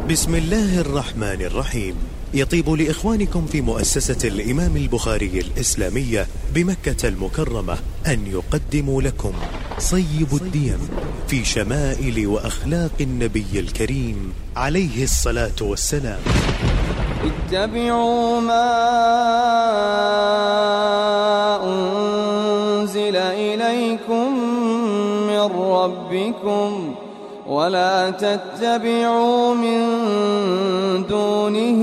بسم الله الرحمن الرحيم. يطيب لإخوانكم في مؤسسة الإمام البخاري الإسلامية بمكة المكرمة أن يقدموا لكم صيب الديم في شمائل وأخلاق النبي الكريم عليه الصلاة والسلام. اتبعوا ما أنزل إليكم من ربكم ولا تتبعوا من دونه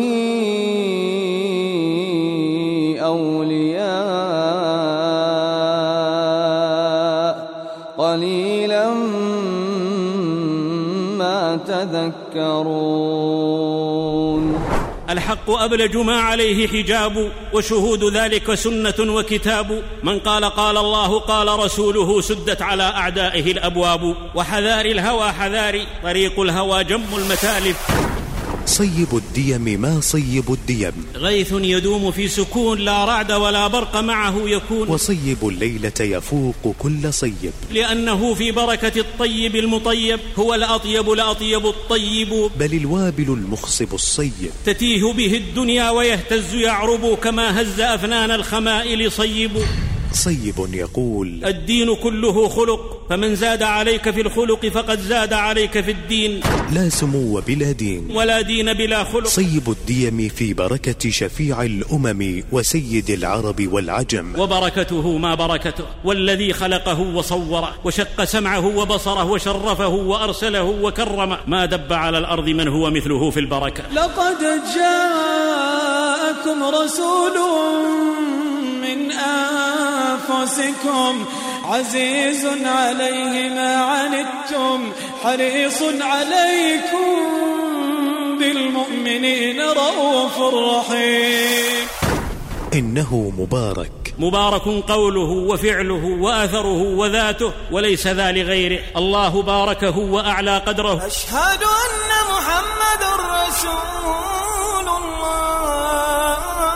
أولياء قليلا ما تذكرون. الحق أبلج ما عليه حجاب، وشهود ذلك سنة وكتاب. من قال قال الله قال رسوله سدت على أعدائه الأبواب. وحذار الهوى حذاري، طريق الهوى جم المتالف. صيب الديم ما صيب الديم، غيث يدوم في سكون لا رعد ولا برق معه يكون. وصيب الليلة يفوق كل صيب، لأنه في بركة الطيب المطيب هو الأطيب الأطيب الطيب. بل الوابل المخصب الصيب، تتيه به الدنيا ويهتز يعرب كما هز أفنان الخمائل صيب. صيب يقول الدين كله خلق، فمن زاد عليك في الخلق فقد زاد عليك في الدين. لا سمو بلا دين ولا دين بلا خلق. صيب الديم في بركة شفيع الأمم وسيد العرب والعجم. وبركته ما بركته، والذي خلقه وصوره وشق سمعه وبصره وشرفه وأرسله وكرمه، ما دب على الأرض من هو مثله في البركة. لقد جاءكم رسول من أنفسكم عزيز عليه ما عنتم حريص عليكم بالمؤمنين رؤوف رحيم. إنه مبارك، مبارك قوله وفعله وأثره وذاته، وليس ذا لغيره. الله باركه وأعلى قدره. أشهد أن محمد رسول الله.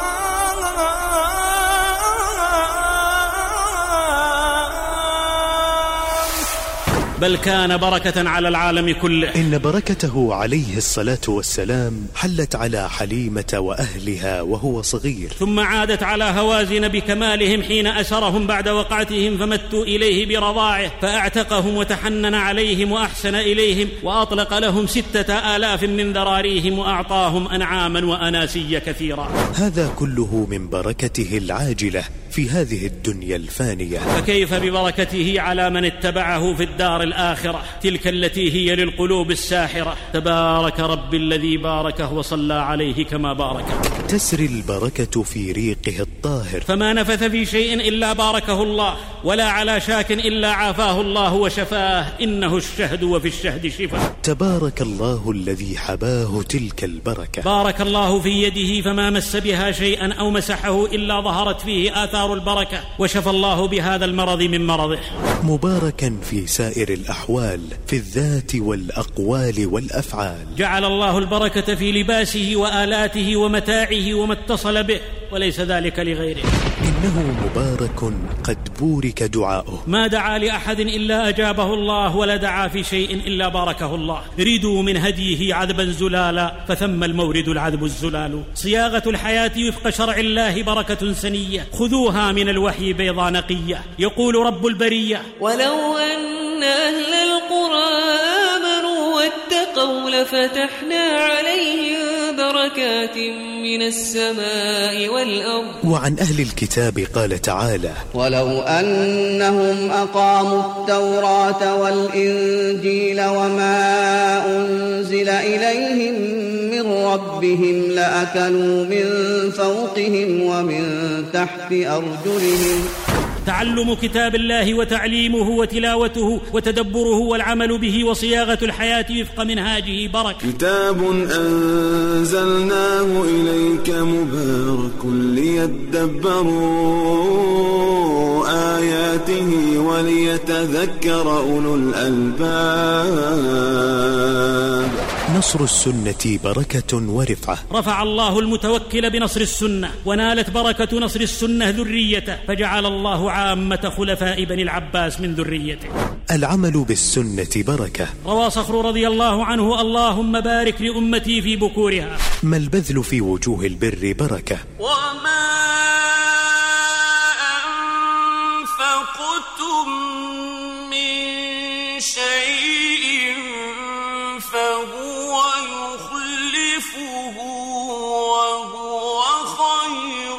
بل كان بركة على العالم كله. إن بركته عليه الصلاة والسلام حلت على حليمة وأهلها وهو صغير، ثم عادت على هوازن بكمالهم حين أسرهم بعد وقعتهم، فمتوا إليه برضاعه فأعتقهم وتحنن عليهم وأحسن إليهم، وأطلق لهم 6,000 من ذراريهم، وأعطاهم أنعاما وأناسيا كثيرا. هذا كله من بركته العاجلة في هذه الدنيا الفانية، فكيف ببركته على من اتبعه في الدار الآخرة، تلك التي هي للقلوب الساحرة. تبارك رب الذي باركه وصلى عليه كما باركه. تسري البركة في ريقه الطاهر، فما نفث في شيء إلا باركه الله، ولا على شاك إلا عافاه الله وشفاه. إنه الشهد وفي الشهد شفاء. تبارك الله الذي حباه تلك البركة. بارك الله في يده فما مس بها شيئا أو مسحه إلا ظهرت فيه آثار البركة، وشفى الله بهذا المرض من مرضه. مباركا في سائر الأحوال، في الذات والأقوال والأفعال. جعل الله البركة في لباسه وآلاته ومتاعه وما اتصل به، وليس ذلك لغيره. إنه مبارك قد بورك دعاؤه، ما دعا لأحد إلا أجابه الله، ولا دعا في شيء إلا باركه الله. ردوا من هديه عذبا زلالا، فثم المورد العذب الزلال. صياغة الحياة وفق شرع الله بركة سنية، خذوها من الوحي بيضا نقية. يقول رب البرية ولو أن أهل القرى آمنوا واتقوا لفتحنا عليهم بركات من السماء والأرض. وعن أهل الكتاب قال تعالى ولو أنهم أقاموا التوراة والإنجيل وما أنزل إليهم من ربهم لأكلوا من فوقهم ومن تحت أرجلهم. تعلم كتاب الله وتعليمه وتلاوته وتدبره والعمل به وصياغة الحياة وفق منهاجه بركة. كتاب أنزلناه إليك مبارك ليدبروا آياته وليتذكر أولو الألباب. نصر السنة بركة ورفعة. رفع الله المتوكل بنصر السنة، ونالت بركة نصر السنة ذريته، فجعل الله عامة خلفاء بني العباس من ذريته. العمل بالسنة بركة. روى صخر رضي الله عنه: اللهم بارك لأمتي في بكورها. ما البذل في وجوه البر بركة. وما أنفقتم من شيء فهو يخلفه وهو خير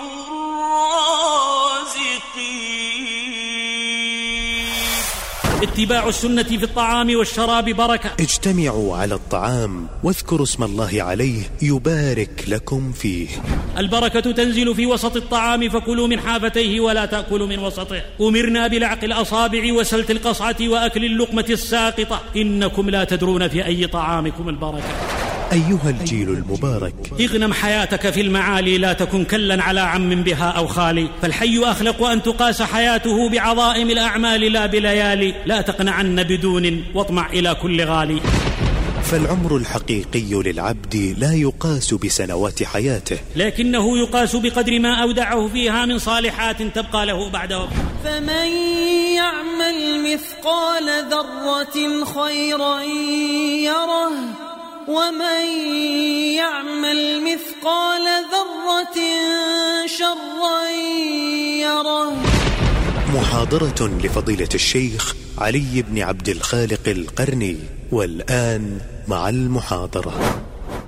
الرازقين. اتباع السنة في الطعام والشراب بركة. اجتمعوا على الطعام واذكروا اسم الله عليه يبارك لكم فيه. البركة تنزل في وسط الطعام، فكلوا من حافتيه ولا تأكلوا من وسطه. أمرنا بلعق الأصابع وسلت القصعة وأكل اللقمة الساقطة، إنكم لا تدرون في أي طعامكم البركة. أيها الجيل المبارك، اغنم حياتك في المعالي، لا تكن كلا على عم بها أو خالي، فالحي أخلق أن تقاس حياته بعظائم الأعمال لا بليالي، لا تقنعن بدون واطمع إلى كل غالي. فالعمر الحقيقي للعبد لا يقاس بسنوات حياته، لكنه يقاس بقدر ما أودعه فيها من صالحات تبقى له بعد وقت. فمن يعمل مثقال ذرة خيرا يره، ومن يعمل مثقال ذرة شرا يره. محاضرة لفضيلة الشيخ علي بن عبد الخالق القرني. والآن مع المحاضرة.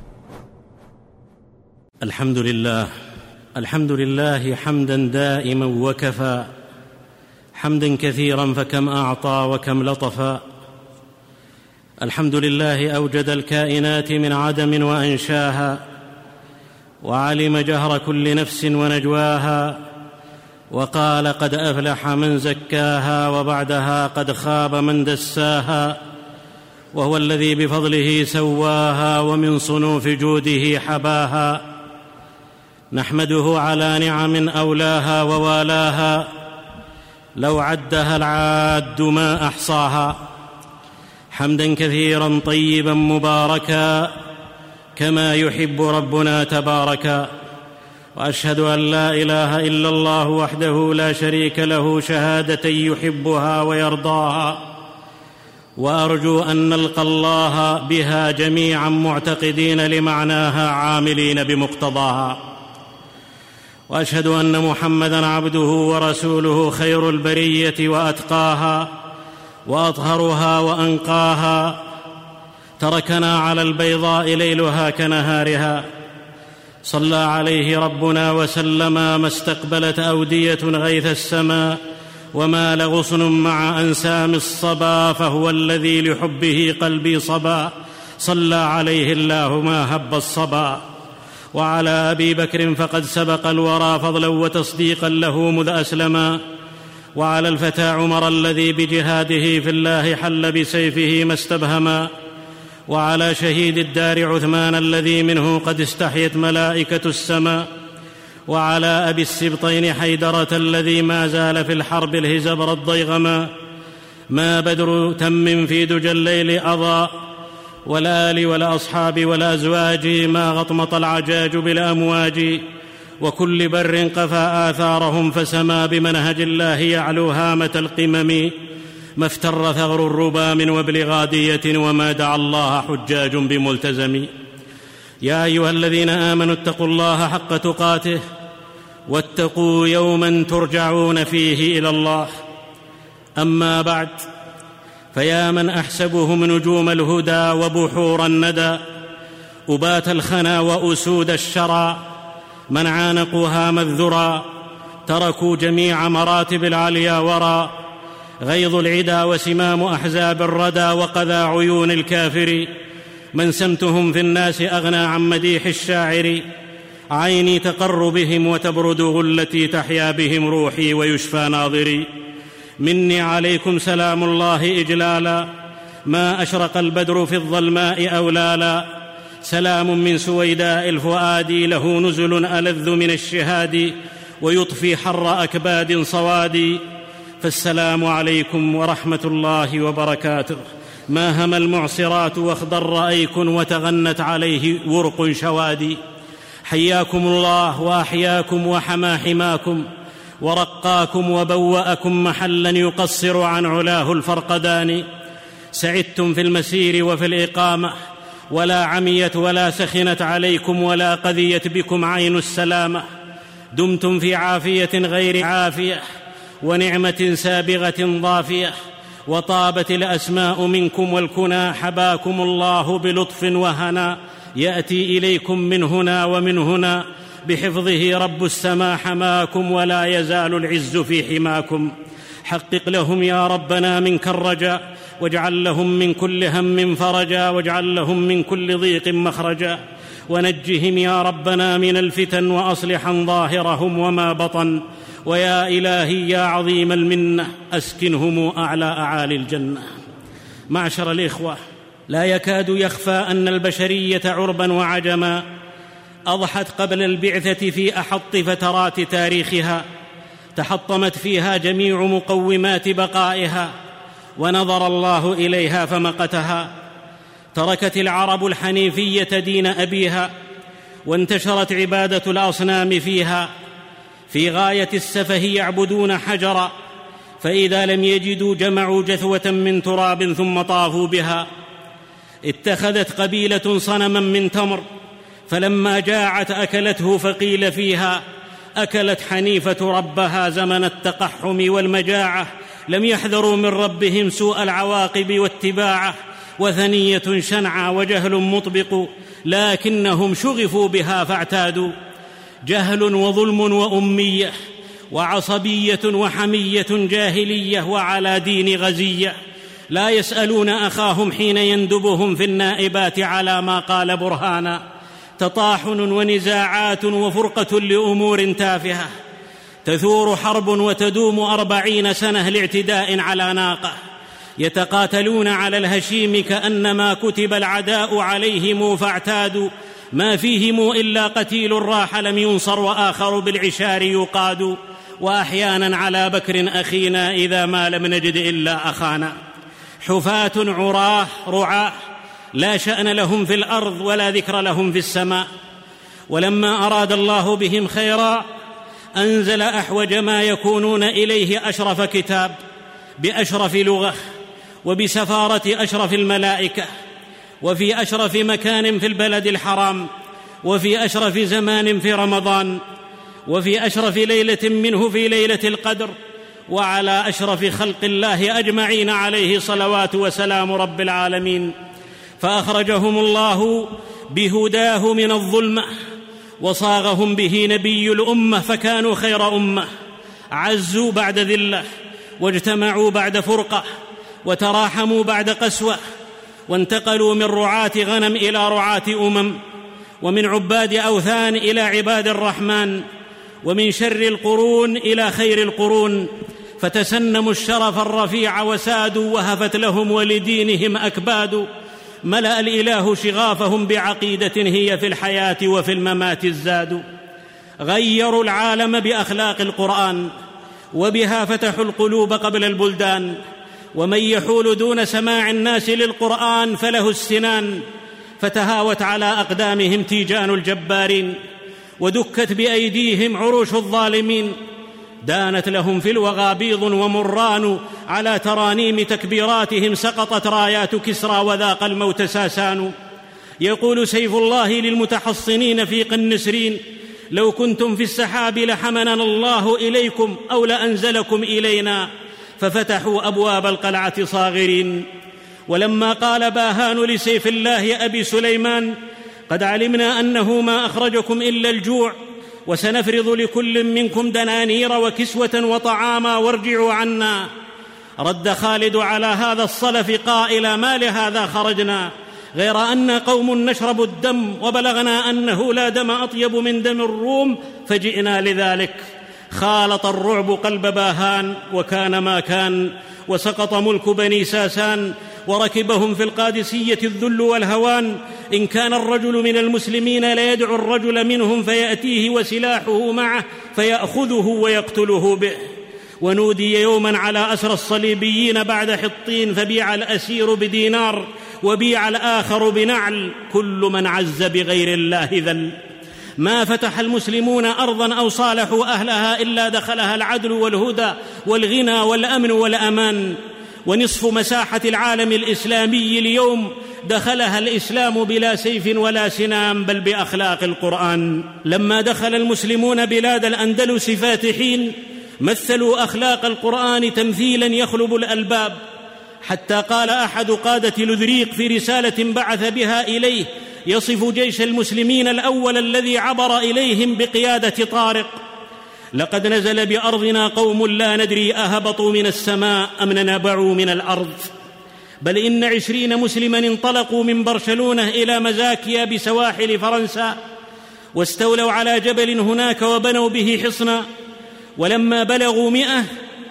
الحمد لله حمدا دائما وكفى، حمدا كثيرا فكم أعطى وكم لطفا. الحمد لله أوجد الكائنات من عدم وأنشاها، وعلم جهر كل نفس ونجواها، وقال قد أفلح من زكاها، وبعدها قد خاب من دساها. وهو الذي بفضله سواها، ومن صنوف جوده حباها. نحمده على نعم أولاها ووالاها، لو عدها العاد ما أحصاها. حمدا كثيرا طيبا مباركا، كما يحب ربنا تباركا. وأشهد أن لا إله إلا الله وحده لا شريك له، شهادة يحبها ويرضاها. وأرجو أن نلقى الله بها جميعا معتقدين لمعناها عاملين بمقتضاها. وأشهد أن محمدًا عبده ورسوله، خير البرية وأتقاها وأطهرها وأنقاها. تركنا على البيضاء ليلها كنهارها، صلى عليه ربنا وسلم، ما استقبلت أودية غيث السماء، ومال غصن مع أنسام الصبا، فهو الذي لحبه قلبي صبا، صلى عليه الله ما هب الصبا. وعلى أبي بكر فقد سبق الورى فضلا وتصديقا له مذ أسلما. وعلى الفتى عمر الذي بجهاده في الله حل بسيفه ما استبهما. وعلى شهيد الدار عثمان الذي منه قد استحيت ملائكة السماء. وعلى أبي السبطين حيدرة الذي ما زال في الحرب الهزبر الضيغما. ما بدر تم في دجى الليل أضاء، والآل والأصحاب والأزواج، ما غطمط العجاج بالأمواج. وكل بر قفى آثارهم، فسما بمنهج الله يعلو هامة القمم. ما افتر ثغر الربا من وبل غادية، وما دعا الله حجاج بملتزم. يا أيها الذين آمنوا اتقوا الله حق تقاته، واتقوا يوما ترجعون فيه إلى الله. أما بعد، فيا من أحسبهم نجوم الهدى وبحور الندى، أبات الخنا وأسود الشرى، من عانقوا هام الذرى، تركوا جميع مراتب العليا ورى. غيظ العدا وسمام أحزاب الردى، وقذى عيون الكافر، من سمتهم في الناس أغنى عن مديح الشاعر. عيني تقر بهم وتبرد غلتي، تحيا بهم روحي ويشفى ناظري. مني عليكم سلام الله إجلالا، ما أشرق البدر في الظلماء أولالا. سلام من سويداء الفؤاد، له نزل ألذ من الشهاد، ويطفي حر أكباد صواد. فالسلام عليكم ورحمة الله وبركاته. ما هم المعصرات واخضر أيك وتغنت عليه ورق شوادي. حياكم الله وأحياكم وحمى حماكم ورقاكم وبوأكم محلا يقصر عن علاه الفرقدان. سعدتم في المسير وفي الإقامة، ولا عميت ولا سخنت عليكم ولا قذيت بكم عين السلامة. دمتم في عافية غير عافية ونعمة سابغة ضافية، وطابت الأسماء منكم والكنى. حباكم الله بلطف وهنا يأتي إليكم من هنا ومن هنا، بحفظه رب السماء حماكم ولا يزال العز في حماكم. حقق لهم يا ربنا منك الرجاء، واجعل لهم من كل هم فرجا، واجعل لهم من كل ضيق مخرجا، ونجهم يا ربنا من الفتن وأصلحا ظاهرهم وما بطن. ويا إلهي يا عظيم المنة أسكنهم أعلى أعالي الجنة. معشر الإخوة، لا يكاد يخفى أن البشرية عربا وعجما أضحت قبل البعثة في أحط فترات تاريخها، تحطمت فيها جميع مقومات بقائها، ونظر الله إليها فمقتها. تركت العرب الحنيفية دين أبيها، وانتشرت عبادة الأصنام فيها. في غاية السفه يعبدون حجرا، فإذا لم يجدوا جمعوا جثوة من تراب ثم طافوا بها. اتخذت قبيلة صنما من تمر، فلما جاعت أكلته، فقيل فيها أكلت حنيفة ربها. زمن التقحم والمجاعة لم يحذروا من ربهم سوء العواقب واتباعه. وثنية شنعى وجهل مطبق، لكنهم شغفوا بها فاعتادوا. جهل وظلم وأمية وعصبية وحمية جاهلية وعلى دين غزية. لا يسألون أخاهم حين يندبهم في النائبات على ما قال برهانا. تطاحن ونزاعات وفرقة لأمور تافهة، تثور حرب وتدوم 40 سنة لاعتداء على ناقة. يتقاتلون على الهشيم كأنما كتب العداء عليهم فاعتادوا. ما فيهم إلا قتيل راح لم ينصر، وآخر بالعشار يقاد. وأحيانا على بكر أخينا إذا ما لم نجد إلا أخانا. حفاة عراه رعاه، لا شأن لهم في الأرض ولا ذكر لهم في السماء. ولما أراد الله بهم خيرا أنزل أحوج ما يكونون إليه أشرف كتاب بأشرف لغة، وبسفارة أشرف الملائكة، وفي أشرف مكان في البلد الحرام، وفي أشرف زمان في رمضان، وفي أشرف ليلة منه في ليلة القدر، وعلى أشرف خلق الله أجمعين عليه صلوات وسلام رب العالمين. فأخرجهم الله بهداه من الظلمة، وصاغهم به نبي الأمة، فكانوا خير أمة. عزوا بعد ذلة، واجتمعوا بعد فرقة، وتراحموا بعد قسوة، وانتقلوا من رعاة غنم إلى رعاة ومن عباد أوثان إلى عباد الرحمن، ومن شر القرون إلى خير القرون. فتسنموا الشرف الرفيع وسادوا، وهفت لهم ولدينهم أكباد. ملأ الإله شغافهم بعقيدة هي في الحياة وفي الممات الزاد. غيروا العالم بأخلاق القرآن، وبها فتحوا القلوب قبل البلدان. ومن يحول دون سماع الناس للقرآن فله السنان. فتهاوت على أقدامهم تيجان الجبارين، ودكت بأيديهم عروش الظالمين. دانت لهم في الوغى بيض ومران، على ترانيم تكبيراتهم سقطت رايات كسرى، وذاق الموت ساسان. يقول سيف الله للمتحصنين في قنسرين: لو كنتم في السحاب لحملنا الله إليكم أو لأنزلكم إلينا. ففتحوا أبواب القلعة صاغرين. ولما قال باهان لسيف الله أبي سليمان: قد علمنا أنه ما أخرجكم إلا الجوع، وسنفرض لكل منكم دنانير وكسوة وطعاما، وارجعوا عنا. رد خالد على هذا الصلف قائلا: ما لهذا خرجنا، غير أن قوم نشرب الدم، وبلغنا أنه لا دم أطيب من دم الروم، فجئنا لذلك. خالط الرعب قلب باهان، وكان ما كان، وسقط ملك بني ساسان، وركبهم في القادسية الذل والهوان. إن كان الرجل من المسلمين ليدعو الرجل منهم فيأتيه وسلاحه معه، فيأخذه ويقتله به. ونودي يوما على أسر الصليبيين بعد حطين فبيع الأسير بدينار وبيع الآخر بنعل، كل من عز بغير الله ذل. ما فتح المسلمون أرضا أو صالحوا أهلها إلا دخلها العدل والهدى والغنى والأمن والأمان، ونصف مساحة العالم الإسلامي اليوم دخلها الإسلام بلا سيف ولا سنام، بل بأخلاق القرآن. لما دخل المسلمون بلاد الأندلس فاتحين مثلوا أخلاق القرآن تمثيلا يخلب الألباب، حتى قال أحد قادة لذريق في رسالة بعث بها إليه يصف جيش المسلمين الأول الذي عبر إليهم بقيادة طارق: لقد نزل بأرضنا قوم لا ندري أهبطوا من السماء أم نبعوا من الأرض، بل إن 20 مسلما انطلقوا من برشلونة إلى مزاكيا بسواحل فرنسا، واستولوا على جبل هناك وبنوا به حصنا، ولما بلغوا 100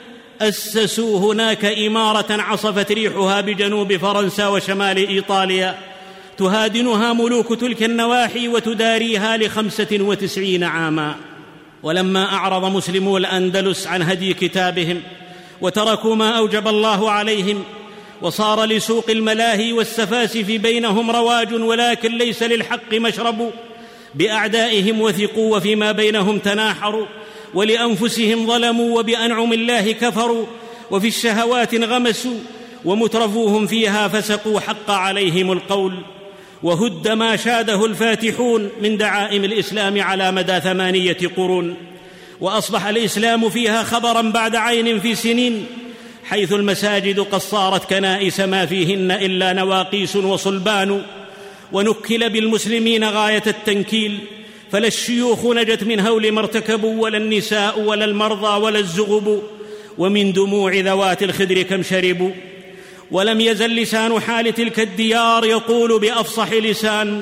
أسسوا هناك إمارة عصفت ريحها بجنوب فرنسا وشمال إيطاليا، تهادنها ملوك تلك النواحي وتداريها ل95 عاما. ولما أعرض مسلمو الأندلس عن هدي كتابهم وتركوا ما أوجب الله عليهم، وصار لسوق الملاهي والسفاسف بينهم رواج ولكن ليس للحق مشرب، بأعدائهم وثقوا وفيما بينهم تناحروا، ولأنفسهم ظلموا وبأنعم الله كفروا، وفي الشهوات انغمسوا، ومترفوهم فيها فسقوا، حق عليهم القول، وهد ما شاده الفاتحون من دعائم الإسلام على مدى 8 قرون، وأصبح الإسلام فيها خبرا بعد عين في سنين، حيث المساجد قد صارت كنائس ما فيهن إلا نواقيس وصلبان، ونكل بالمسلمين غاية التنكيل، فلا الشيوخ نجت من هول ما ارتكبوا، ولا النساء ولا المرضى ولا الزغب، ومن دموع ذوات الخدر كم شربوا. ولم يزل لسان حال تلك الديار يقول بأفصح لسان: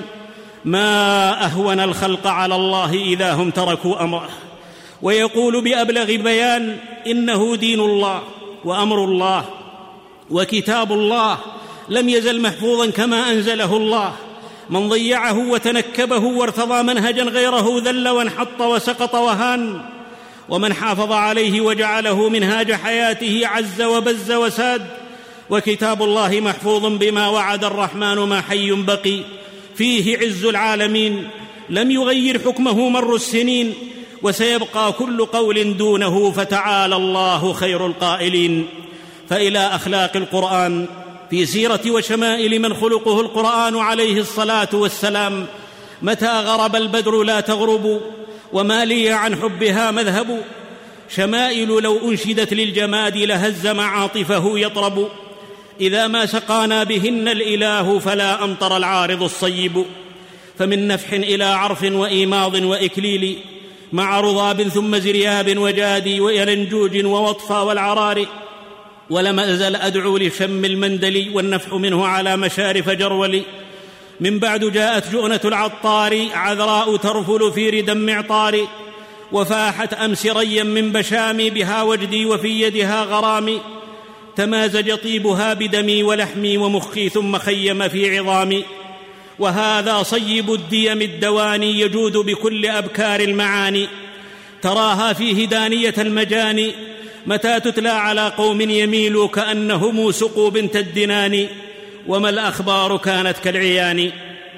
ما أهون الخلق على الله إذا هم تركوا أمره، ويقول بأبلغ بيان: إنه دين الله وأمر الله وكتاب الله لم يزل محفوظا كما أنزله الله، من ضيعه وتنكبه وارتضى منهجا غيره ذل وانحط وسقط وهان، ومن حافظ عليه وجعله منهاج حياته عز وبز وساد. وكتاب الله محفوظ بما وعد الرحمن ما حي بقي، فيه عز العالمين، لم يغير حكمه مر السنين، وسيبقى كل قول دونه، فتعالى الله خير القائلين. فإلى أخلاق القرآن في سيرة وشمائل من خلقه القرآن عليه الصلاة والسلام: متى غرب البدر لا تغرب، وما لي عن حبها مذهب، شمائل لو أنشدت للجماد لهز معاطفه يطرب، إذا ما سقانا بهن الإله فلا أمطر العارض الصيب، فمن نفح إلى عرف وإيماض وإكليل، مع رضاب ثم زرياب وجادي ويلنجوج ووطفى والعرار، ولم أزل أدعو لشم المندل والنفح منه على مشارف جرول. من بعد جاءت جؤنة العطار عذراء ترفل في ردى معطار، وفاحت أمس ريا من بشامي بها وجدي وفي يدها غرامي، تمازج طيبها بدمي ولحمي ومخي ثم خيم في عظامي، وهذا صيب الديم الدواني يجود بكل أبكار المعاني، تراها فيه دانية المجاني، متى تتلى على قوم يميلوا كأنهم سقوا بنت الدنان، وما الأخبار كانت كالعيان.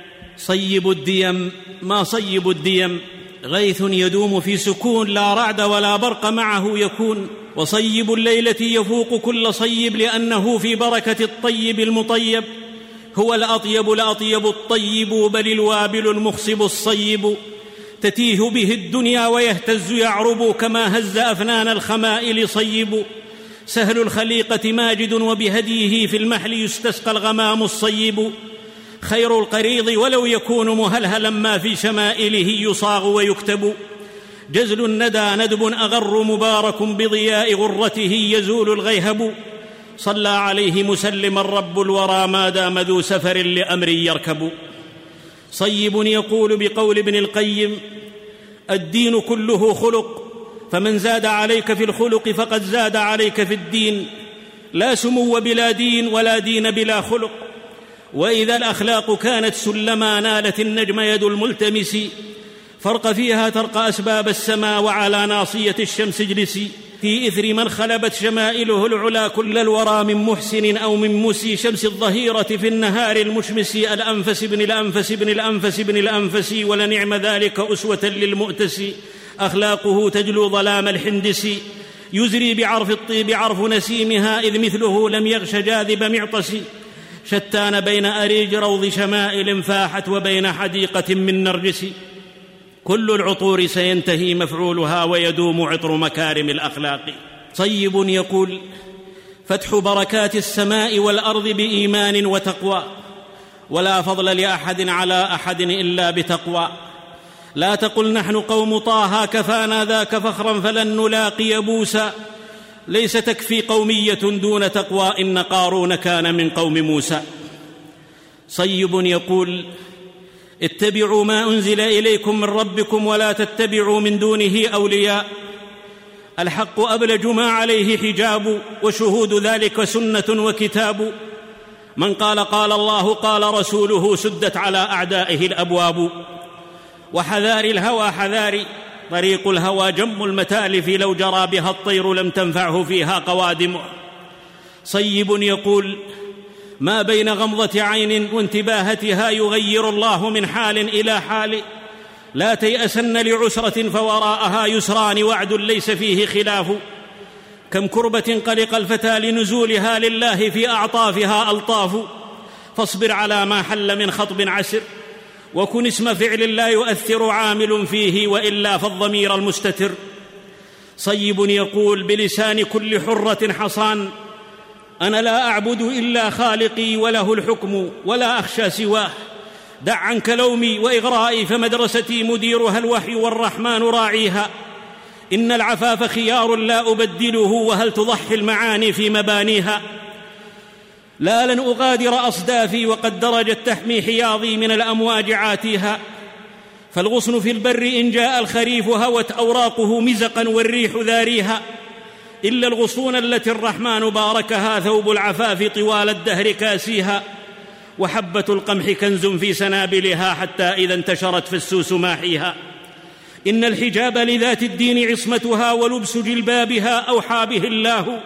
صيب الديم، ما صيب الديم، غيث يدوم في سكون، لا رعد ولا برق معه يكون، وصيب الليلة يفوق كل صيب، لأنه في بركة الطيب المطيب، هو الأطيب الأطيب الطيب، بل الوابل المخصب الصيب، تتيه به الدنيا ويهتز يعرب، كما هز أفنان الخمائل صيب، سهل الخليقة ماجد، وبهديه في المحل يستسقى الغمام الصيب، خير القريض ولو يكون مهلهلا، ما في شمائله يصاغ ويكتب، جزل الندى ندب أغر مبارك، بضياء غرته يزول الغيهب، صلى عليه مسلما رب الورى، ما دام ذو سفر لأمر يركب. صيب يقول بقول ابن القيم: الدين كله خلق، فمن زاد عليك في الخلق فقد زاد عليك في الدين، لا سمو بلا دين ولا دين بلا خلق، وإذا الأخلاق كانت سلما نالت النجم يد الملتمس، فرق فيها ترقى أسباب السماء، وعلى ناصية الشمس اجلسي، في إثر من خلبت شمائله العلا كل الورى من محسن أو من مسي شمس الظهيرة في النهار المشمس الأنفس بن الأنفس بن الأنفس بن الأنفس ولنعم ذلك أسوة للمؤتس أخلاقه تجلو ظلام الحندس يزري بعرف الطيب عرف نسيمها إذ مثله لم يغش جاذب معطس شتان بين أريج روض شمائل فاحت وبين حديقة من نرجس كل العطور سينتهي مفعولها ويدوم عطر مكارم الأخلاق صيب يقول فتح بركات السماء والأرض بإيمان وتقوى ولا فضل لأحد على أحد إلا بتقوى لا تقل نحن قوم طه كفانا ذاك فخرا فلن نلاقي بوسى ليس تكفي قومية دون تقوى إن قارون كان من قوم موسى صيب يقول اتبعوا ما أنزل إليكم من ربكم ولا تتبعوا من دونه أولياء الحق أبلج ما عليه حجاب وشهود ذلك سنة وكتاب من قال قال الله قال رسوله سدت على أعدائه الأبواب وحذار الهوى حذاري طريق الهوى جم المتالف لو جرى بها الطير لم تنفعه فيها قوادمه صيب يقول ما بين غمضة عين وانتباهتها يغير الله من حال إلى حال لا تيأسن لعسرة فوراءها يسران وعد ليس فيه خلاف كم كربة قلق الفتى لنزولها لله في أعطافها ألطاف فاصبر على ما حل من خطب عسر وكن اسم فعل لا يؤثر عامل فيه وإلا فالضمير المستتر صيب يقول بلسان كل حرة حصان أنا لا أعبد إلا خالقي وله الحكم ولا أخشى سواه دع عنك لومي وإغرائي فمدرستي مديرها الوحي والرحمن راعيها إن العفاف خيار لا أبدله وهل تضحي المعاني في مبانيها لا لن أغادر أصدافي وقد درجت تحمي حياضي من الأمواج عاتيها فالغصن في البر إن جاء الخريف هوت أوراقه مزقا والريح ذاريها إلا الغصون التي الرحمن باركها ثوب العفاف طوال الدهر كاسيها وحبة القمح كنز في سنابلها حتى إذا انتشرت فالسوس ماحيها إن الحجاب لذات الدين عصمتها ولبس جلبابها أوحى به الله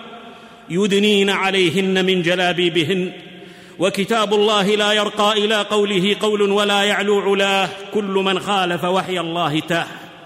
يدنين عليهن من جلابيبهن وكتاب الله لا يرقى إلى قوله قول ولا يعلو علاه كل من خالف وحي الله تاه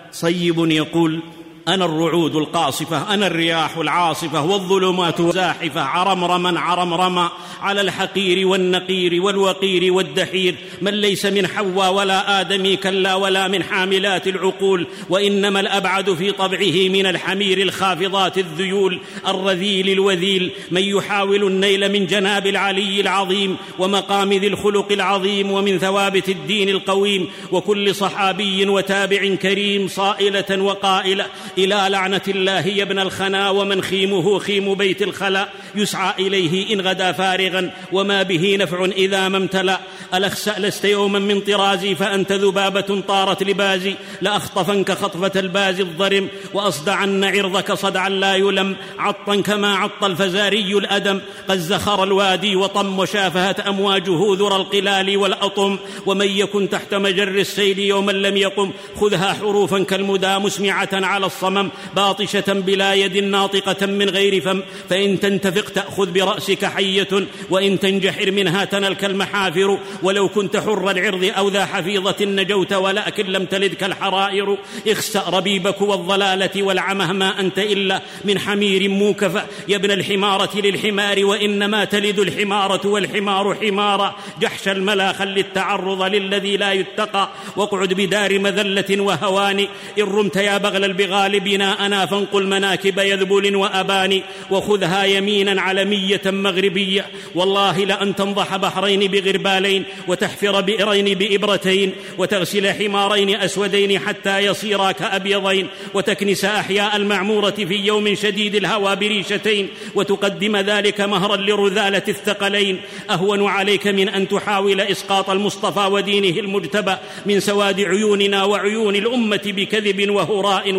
صيب يقول أنا الرعود القاصفة أنا الرياح العاصفة والظلمات زاحفة عرمرما عرمرما على الحقير والنقير والوقير والدحير من ليس من حواء ولا آدمي كلا ولا من حاملات العقول وإنما الأبعد في طبعه من الحمير الخافضات الذيول الرذيل الوذيل من يحاول النيل من جناب العلي العظيم ومقام ذي الخلق العظيم ومن ثوابت الدين القويم وكل صحابي وتابع كريم صائلة وقائلة إلى لعنة الله يا ابن الخنا ومن خيمه خيم بيت الخلا يسعى إليه إن غدا فارغا وما به نفع إذا ما امتلأ ألخسأ لست يوما من طرازي فأنت ذبابة طارت لبازي لأخطفنك خطفة الباز الضرم وأصدعن عرضك صدعا لا يلم عطا كما عط الفزاري الأدم قد زخر الوادي وطم وشافهت أمواجه ذر القلال والأطم ومن يكن تحت مجر السيل يوما لم يقم خذها حروفا كالمدى مسمعة على الصمم باطشة بلا يد ناطقة من غير فم فإن تنتفق تأخذ برأسك حية وإن تنجحر منها تنلك المحافر ولو كنت حر العرض أو ذا حفيظة نجوت ولكن لم تلدك الحرائر اخسأ ربيبك والضلالة والعمه ما أنت إلا من حمير موكف يا ابن الحمارة للحمار وإنما تلد الحمارة والحمار حمارا جحش الملا خل التعرض للذي لا يتقى واقعد بدار مذلة وهوان إن رمت يا بغل البغال بناءنا فانقل مناكب يذبل وأباني وخذها يمينا علمية مغربية والله لأن تنضح بحرين بغربالين وتحفر بئرين بإبرتين وتغسل حمارين أسودين حتى يصيرا كأبيضين وتكنس أحياء المعمورة في يوم شديد الهوى بريشتين وتقدم ذلك مهرا لرذالة الثقلين أهون عليك من أن تحاول إسقاط المصطفى ودينه المجتبى من سواد عيوننا وعيون الأمة بكذب وهراء ومين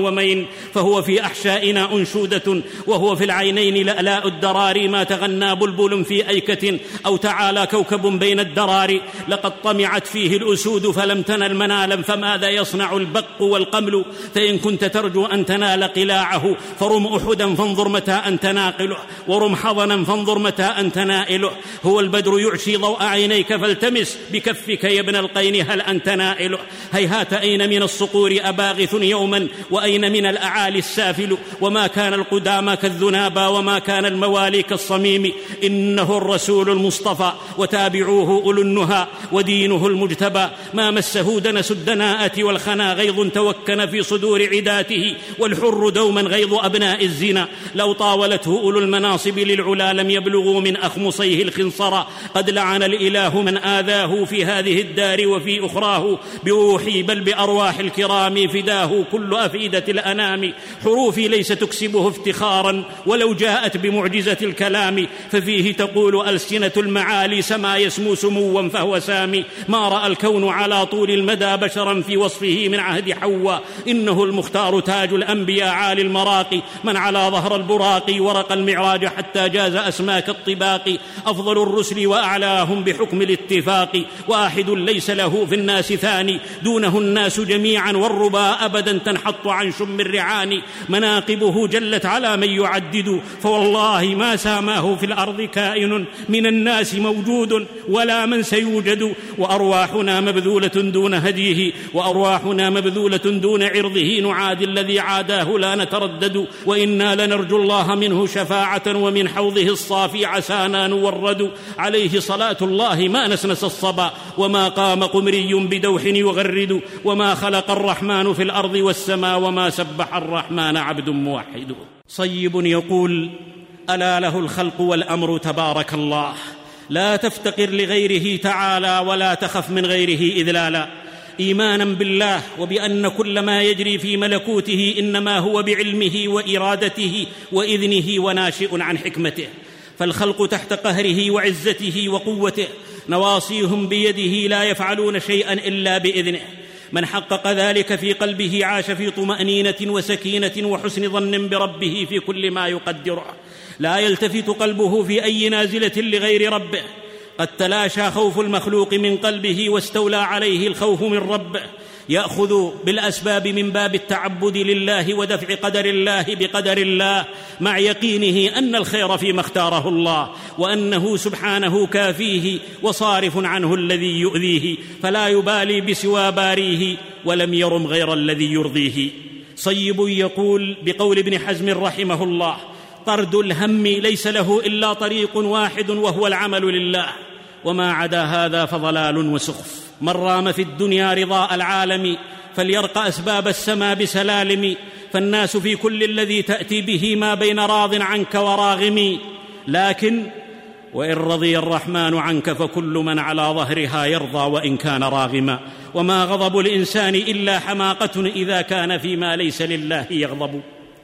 فهو في أحشائنا أنشودة، وهو في العينين لألاء الدرار، ما تغنى بلبل في أيكة أو تعالى كوكب بين الدرار. لقد طمعت فيه الأسود فلم تنل منالا، فماذا يصنع البق والقمل؟ فإن كنت ترجو أن تنال قلاعه فرم أحدا فانظر متى أنت ناقله، ورم حضنا فانظر متى أنت نائله. هو البدر يعشي ضوء عينيك فالتمس بكفك يا ابن القين هل أنت نائله. هيهات أين من الصقور أباغث يوما، وأين من الأعالي السافل؟ وما كان القدامى كالذنابى، وما كان الموالي كالصميم. إنه الرسول المصطفى وتابعوه أولو النهى، ودينه المجتبى. ما مسه دنس الدناءة والخنا، غيظ توكن في صدور عداته، والحر دوما غيظ أبناء الزنا. لو طاولته أولو المناصب للعلا لم يبلغوا من أخمصيه الخنصرا. قد لعن الإله من آذاه في هذه الدار وفي أخراه، بروحي بل بأرواح الكرام فداه كل أفئدة الأنام. حروفي ليس تكسبه افتخارا ولو جاءت بمعجزة الكلام، ففيه تقول ألسنة المعالي سما يسمو سموا فهو سامي. ما رأى الكون على طول المدى بشرا في وصفه من عهد حواء. إنه المختار تاج الأنبياء عالي المراقي، من على ظهر البراق ورق المعراج حتى جاز أسماك الطباق. أفضل الرسل وأعلاهم بحكم الاتفاق، واحد ليس له في الناس ثاني، دونه الناس جميعا والربا أبدا تنحط عن شم الرعان. مناقبه جلت على من يعدد، فوالله ما ساماه في الأرض كائن من الناس موجود ولا من سيوجد. وأرواحنا مبذولة دون هديه، وأرواحنا مبذولة دون عرضه، نعادي الذي عاداه لا نتردد. وإنا لنرجو الله منه شفاعة، ومن حوضه الصافي عسانا نورد. عليه صلاة الله ما نسنس الصبا، وما قام قمري بدوح يغرد. وما خلق الرحمن في الأرض والسماء، وما سبح الرحمن عبد موحد. صيب يقول: ألا له الخلق والأمر تبارك الله، لا تفتقر لغيره تعالى، ولا تخف من غيره إذلالا. إيمانا بالله وبأن كل ما يجري في ملكوته إنما هو بعلمه وإرادته وإذنه وناشئ عن حكمته. فالخلق تحت قهره وعزته وقوته، نواصيهم بيده لا يفعلون شيئا إلا بإذنه. من حقق ذلك في قلبه عاش في طمأنينة وسكينة وحسن ظن بربه في كل ما يقدره، لا يلتفت قلبه في أي نازلة لغير ربه. قد تلاشى خوف المخلوق من قلبه واستولى عليه الخوف من ربه. يأخذ بالأسباب من باب التعبد لله ودفع قدر الله بقدر الله، مع يقينه أن الخير فيما اختاره الله، وأنه سبحانه كافيه وصارف عنه الذي يؤذيه، فلا يبالي بسوى باريه ولم يرم غير الذي يرضيه. صيب يقول بقول ابن حزم رحمه الله: طرد الهم ليس له إلا طريق واحد وهو العمل لله، وما عدا هذا فضلال وسخف. من رام في الدنيا رضاء العالم فليرق أسباب السما بسلالم، فالناس في كل الذي تأتي به ما بين راض عنك وراغم. لكن وإن رضي الرحمن عنك فكل من على ظهرها يرضى وإن كان راغما. وما غضب الإنسان إلا حماقة إذا كان فيما ليس لله يغضب.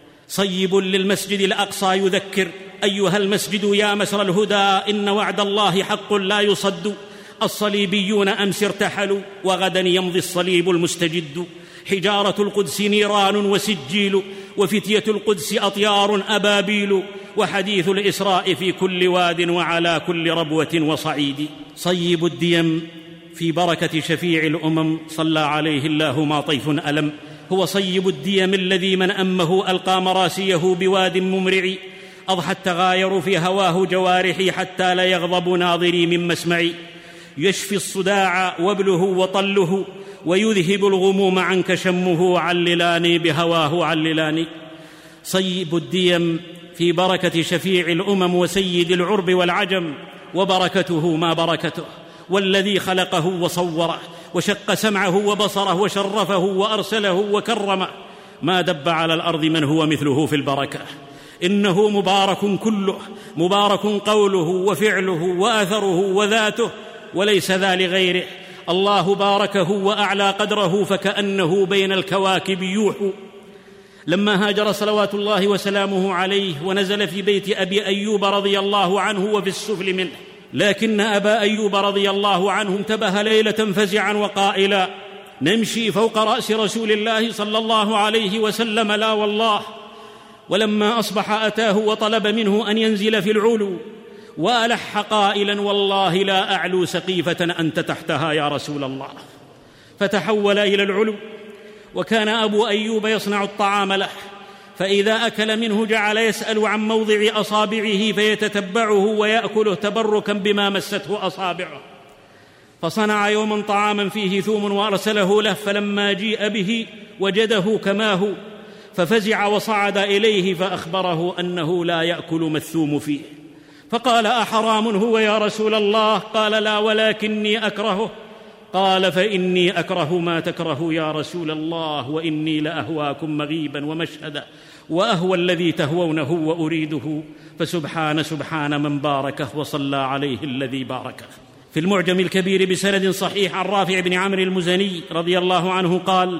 صيب للمسجد الأقصى يذكر: أيها المسجد يا مسر الهدى، إن وعد الله حق لا يصد. الصليبيون أمس ارتحلوا، وغدا يمضي الصليب المستجد. حجارة القدس نيران وسجيل، وفتية القدس أطيار أبابيل، وحديث الإسراء في كل واد وعلى كل ربوة وصعيد. صيب الديم في بركة شفيع الأمم صلى عليه الله ما طيف ألم. هو صيب الديم الذي من أمه ألقى مراسيه بواد ممرع، أضحى التغاير في هواه جوارحي حتى لا يغضب ناظري من مسمعي. يشفي الصداع وابله وطله، ويذهب الغموم عنك شمه، عللاني بهواه عللاني. صيب الديم في بركة شفيع الأمم وسيد العرب والعجم، وبركته ما بركته، والذي خلقه وصوره وشق سمعه وبصره وشرفه وأرسله وكرمه، ما دب على الأرض من هو مثله في البركة. إنه مبارك كله، مبارك قوله وفعله وأثره وذاته، وليس ذا لغيره. الله باركه وأعلى قدره فكأنه بين الكواكب يوحو. لما هاجر صلوات الله وسلامه عليه ونزل في بيت أبي أيوب رضي الله عنه وفي السفل منه، لكن أبا أيوب رضي الله عنه انتبه ليلة فزعا وقائلا: نمشي فوق رأس رسول الله صلى الله عليه وسلم؟ لا والله. ولما أصبح أتاه وطلب منه أن ينزل في العلو، وألح قائلا: والله لا أعلو سقيفة أنت تحتها يا رسول الله. فتحول إلى العلو، وكان أبو أيوب يصنع الطعام له، فإذا أكل منه جعل يسأل عن موضع أصابعه فيتتبعه ويأكله تبركا بما مسته أصابعه. فصنع يوما طعاما فيه ثوم وأرسله له، فلما جيء به وجده كما هو، ففزع وصعد إليه فأخبره أنه لا يأكل ما الثوم فيه. فقال: أحرام هو يا رسول الله؟ قال: لا، ولكني أكرهه. قال: فإني أكره ما تكره يا رسول الله، وإني لأهواكم مغيبا ومشهدا، وأهوى الذي تهوونه وأريده، فسبحان من باركه وصلى عليه الذي باركه. في المعجم الكبير بسند صحيح عن رافع بن عمرو المزني رضي الله عنه قال: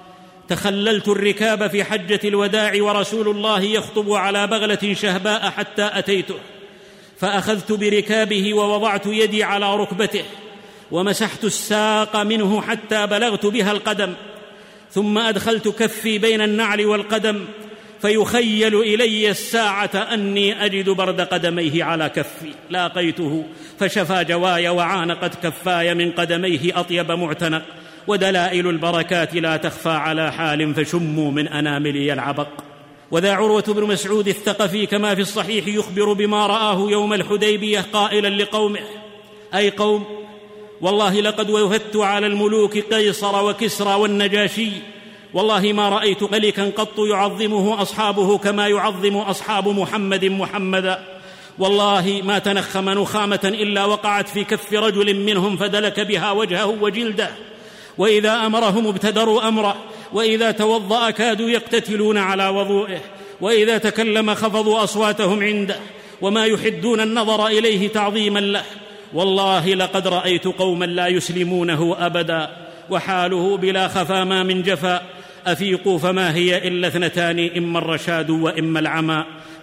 تخللت الركاب في حجة الوداع ورسول الله يخطب على بغلة شهباء حتى أتيته، فأخذت بركابه ووضعت يدي على ركبته، ومسحت الساق منه حتى بلغت بها القدم، ثم أدخلت كفي بين النعل والقدم، فيخيل إلي الساعة أني أجد برد قدميه على كفي. لاقيته فشفى جواي وعانقت كفاي من قدميه أطيب معتنق، ودلائل البركات لا تخفى على حال، فشموا من أناملي العبق. وذا عروة بن مسعود الثقفي كما في الصحيح يخبر بما رآه يوم الحديبية قائلا لقومه: أي قوم، والله لقد وفدت على الملوك قيصر وكسرى والنجاشي، والله ما رأيت ملكا قط يعظمه أصحابه كما يعظم أصحاب محمدا، والله ما تنخم نخامة إلا وقعت في كف رجل منهم فدلك بها وجهه وجلده، وإذا أمرهم ابتدروا أمره، وإذا توضأ كادوا يقتتلون على وضوئه، وإذا تكلم خفضوا أصواتهم عنده، وما يحدون النظر إليه تعظيما له. والله لقد رأيت قوما لا يسلمونه أبدا، وحاله بلا خفا ما من جفا. أفيقوا فما هي إلا اثنتان، إما الرشاد وإما العمى،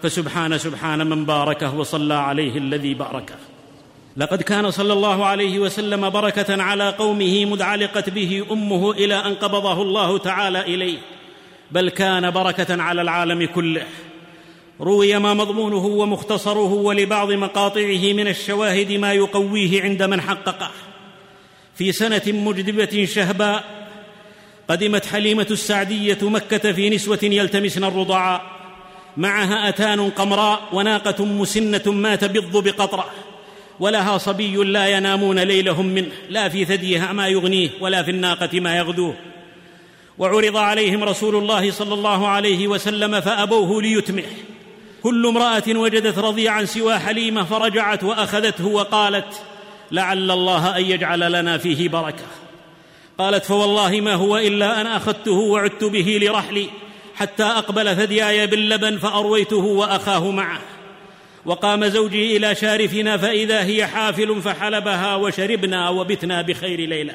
فسبحان من باركه وصلى عليه الذي باركه. لقد كان صلى الله عليه وسلم بركة على قومه مذ علقت به أمه إلى أن قبضه الله تعالى إليه، بل كان بركة على العالم كله. روي ما مضمونه ومختصره ولبعض مقاطعه من الشواهد ما يقويه عند من حققه. في سنة مجدبة شهباء قدمت حليمة السعدية مكة في نسوة يلتمسن الرضعاء، معها أتان قمراء وناقة مسنة ما تبض بقطرة، ولها صبي لا ينامون ليلهم منه، لا في ثديها ما يغنيه ولا في الناقة ما يغدوه. وعرض عليهم رسول الله صلى الله عليه وسلم فأبوه ليتمه. كل امرأة وجدت رضيعا سوى حليمة فرجعت وأخذته وقالت: لعل الله أن يجعل لنا فيه بركة. قالت: فوالله ما هو إلا أن أخذته وعدت به لرحلي حتى أقبل ثدياي باللبن فأرويته وأخاه معه. وقام زوجي إلى شارفنا فإذا هي حافل فحلبها وشربنا وبتنا بخير ليلة.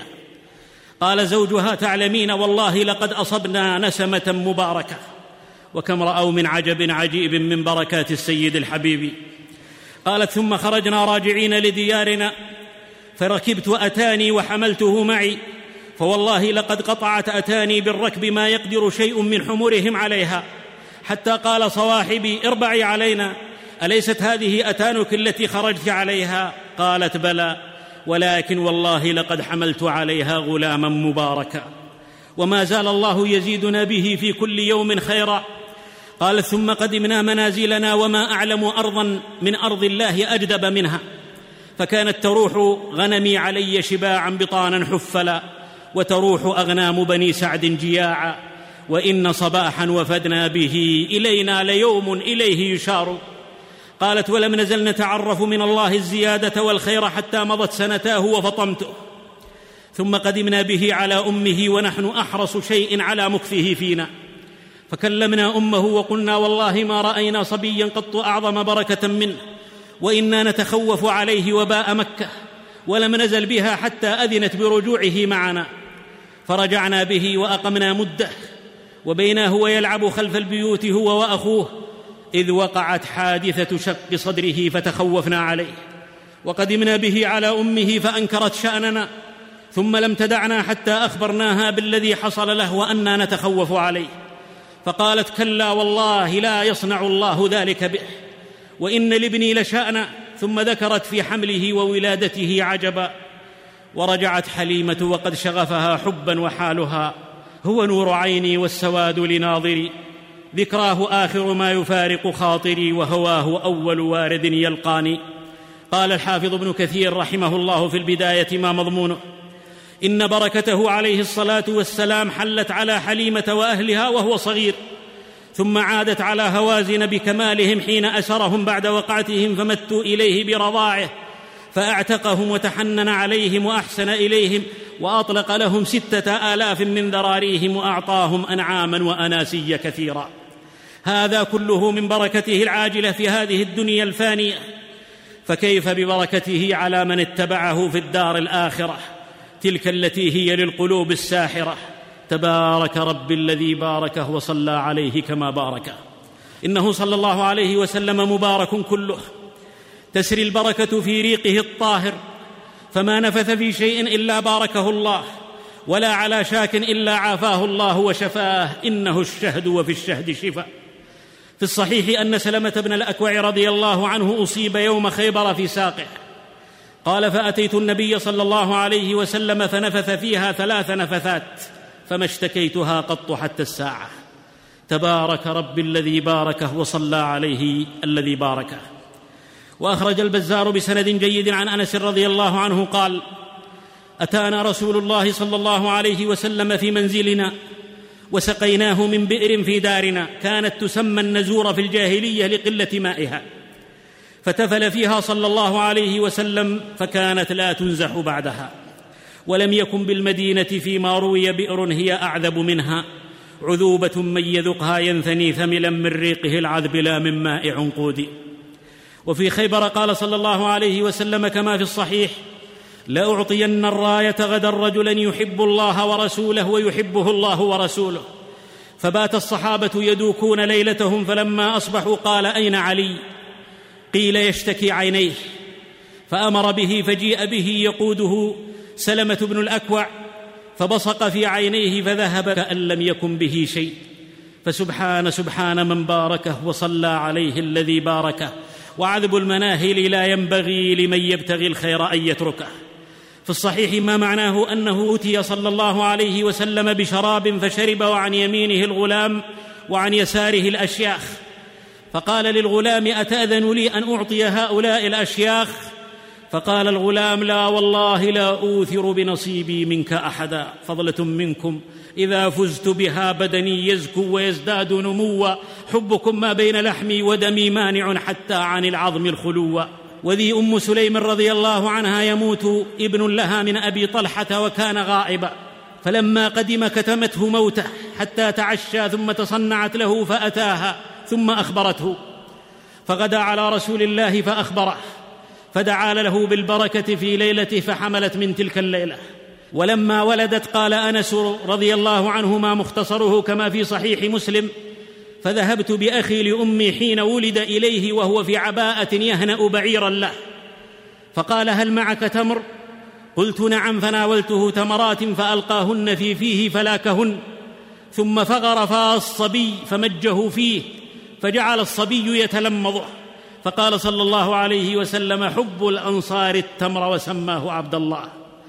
قال زوجها: تعلمين والله لقد أصبنا نسمة مباركة. وكم رأوا من عجب عجيب من بركات السيد الحبيب. قالت: ثم خرجنا راجعين لديارنا، فركبت أتاني وحملته معي، فوالله لقد قطعت أتاني بالركب ما يقدر شيء من حمرهم عليها، حتى قال صواحبي: اربعي علينا، أليست هذه أتانك التي خرجت عليها؟ قالت: بلى، ولكن والله لقد حملت عليها غلاما مباركا، وما زال الله يزيدنا به في كل يوم خيرا. قالت: ثم قدمنا منازلنا وما أعلم أرضا من أرض الله أجدب منها، فكانت تروح غنمي علي شباعا بطانا حفلا، وتروح أغنام بني سعد جياعا، وإن صباحا وفدنا به إلينا ليوم إليه يشار. قالت: ولم نزل نتعرف من الله الزيادة والخير حتى مضت سنتاه وفطمته. ثم قدمنا به على أمه ونحن أحرص شيء على مكثه فينا، فكلمنا أمه وقلنا: والله ما رأينا صبيا قط أعظم بركة منه، وإنا نتخوف عليه وباء مكة. ولم نزل بها حتى أذنت برجوعه معنا، فرجعنا به وأقمنا مدة، وبينه هو يلعب خلف البيوت هو وأخوه، إذ وقعت حادثة شق صدره فتخوفنا عليه. وقدمنا به على أمه فأنكرت شأننا، ثم لم تدعنا حتى أخبرناها بالذي حصل له وأنا نتخوف عليه، فقالت: كلا والله لا يصنع الله ذلك به، وإن لابني لشأنا. ثم ذكرت في حمله وولادته عجبا. ورجعت حليمة وقد شغفها حبا، وحالها: هو نور عيني والسواد لناظري، ذكراه آخر ما يفارق خاطري، وهواه أول وارد يلقاني. قال الحافظ ابن كثير رحمه الله في البداية ما مضمونه: إن بركته عليه الصلاة والسلام حلت على حليمة وأهلها وهو صغير، ثم عادت على هوازن بكمالهم حين أسرهم بعد وقعتهم، فمتوا إليه برضاعه، فأعتقهم وتحنن عليهم وأحسن إليهم، وأطلق لهم 6,000 من ذراريهم، وأعطاهم أنعاما وأناسيا كثيرا. هذا كله من بركته العاجلة في هذه الدنيا الفانية، فكيف ببركته على من اتبعه في الدار الآخرة، تلك التي هي للقلوب الساحرة. تبارك رب الذي باركه وصلى عليه كما باركه. إنه صلى الله عليه وسلم مبارك كله، تسري البركة في ريقه الطاهر، فما نفث في شيء إلا باركه الله، ولا على شاك إلا عافاه الله وشفاه، إنه الشهد وفي الشهد شفاء. في الصحيح أن سلمة بن الأكوع رضي الله عنه أصيب يوم خيبر في ساقه، قال: فأتيت النبي صلى الله عليه وسلم فنفث فيها 3 نفثات، فما اشتكيتها قط حتى الساعة. تبارك رب الذي باركه وصلى عليه الذي باركه. وأخرج البزار بسند جيد عن أنس رضي الله عنه قال: أتانا رسول الله صلى الله عليه وسلم في منزلنا، وسقيناه من بئر في دارنا، كانت تسمى النزور في الجاهلية لقلة مائها، فتفل فيها صلى الله عليه وسلم، فكانت لا تنزح بعدها. ولم يكن بالمدينة فيما روي بئر هي أعذب منها، عذوبة من يذقها ينثني ثملا من ريقه العذب لا من ماء عنقود. وفي خيبر قال صلى الله عليه وسلم كما في الصحيح: لأعطين الراية غدا رجلا يحب الله ورسوله ويحبه الله ورسوله. فبات الصحابة يدوكون ليلتهم، فلما أصبحوا قال: أين علي؟ قيل: يشتكي عينيه. فأمر به، فجيء به يقوده سلمة بن الأكوع، فبصق في عينيه فذهب كأن لم يكن به شيء. فسبحان من باركه وصلى عليه الذي باركه، وعذب المناهل لا ينبغي لمن يبتغي الخير أن يتركه. في الصحيح ما معناه أنه أتي صلى الله عليه وسلم بشراب فشرب، وعن يمينه الغلام وعن يساره الأشياخ، فقال للغلام: أتأذن لي أن أعطي هؤلاء الأشياخ؟ فقال الغلام: لا والله لا أوثر بنصيبي منك أحدا، فضلة منكم إذا فزت بها بدني يزكو ويزداد نموا، حبكم ما بين لحمي ودمي مانع حتى عن العظم الخلوا. وذي أم سليم رضي الله عنها يموت ابن لها من أبي طلحة وكان غائبا، فلما قدم كتمته موته حتى تعشى، ثم تصنعت له فأتاها ثم أخبرته، فغدا على رسول الله فأخبره، فدعا له بالبركة في ليلته، فحملت من تلك الليلة. ولما ولدت قال أنس رضي الله عنهما مختصره كما في صحيح مسلم: فذهبت بأخي لأمي حين ولد إليه وهو في عباءة يهنأ بعيرا له، فقال: هل معك تمر؟ قلت: نعم. فناولته تمرات فألقاهن في فيه فلاكهن، ثم فغر فاء الصبي فمجه فيه، فجعل الصبي يتلمضه، فقال صلى الله عليه وسلم: حب الأنصار التمر، وسماه عبد الله.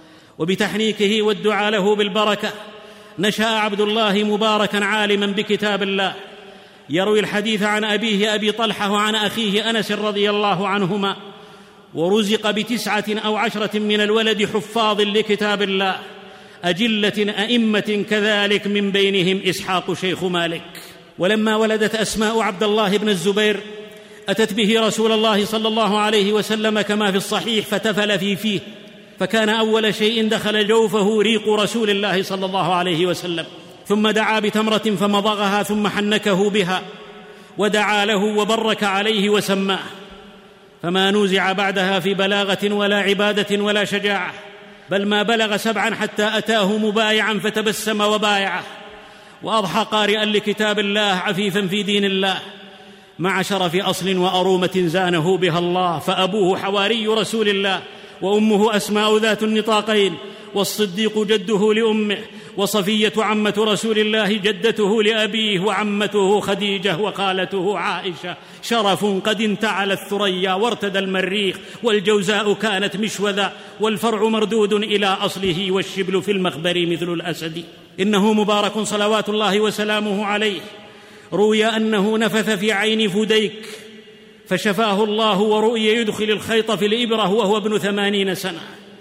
وبتحنيكه والدعاء له بالبركة نشأ عبد الله مباركا عالما بكتاب الله، يروي الحديث عن أبيه أبي طلحة وعن أخيه أنس رضي الله عنهما، ورزق ب9 أو 10 من الولد حفاظ لكتاب الله، أجلة أئمة كذلك، من بينهم إسحاق شيخ مالك. ولما ولدت أسماء عبد الله بن الزبير أتت به رسول الله صلى الله عليه وسلم كما في الصحيح، فتفل في فيه، فكان أول شيء دخل جوفه ريق رسول الله صلى الله عليه وسلم، ثم دعا بتمرة فمضغها، ثم حنكه بها ودعا له وبرك عليه وسماه، فما نوزع بعدها في بلاغة ولا عبادة ولا شجاعة، بل ما بلغ 7 حتى أتاه مبايعا فتبسم وبايعه، وأضحى قارئا لكتاب الله عفيفا في دين الله، مع شرف أصل وأرومة زانه بها الله، فأبوه حواري رسول الله، وأمه أسماء ذات النطاقين، والصديق جده لأمه، وصفية عمة رسول الله جدته لأبيه، وعمته خديجة وخالته عائشة. شرف قد انتعل الثريا وارتدى المريخ، والجوزاء كانت مشوذا، والفرع مردود إلى أصله، والشبل في المخبر مثل الأسد. إنه مبارك صلوات الله وسلامه عليه، روي أنه نفث في عين فديك فشفاه الله، ورؤي يدخل الخيط في الإبرة وهو ابن 80 سنة.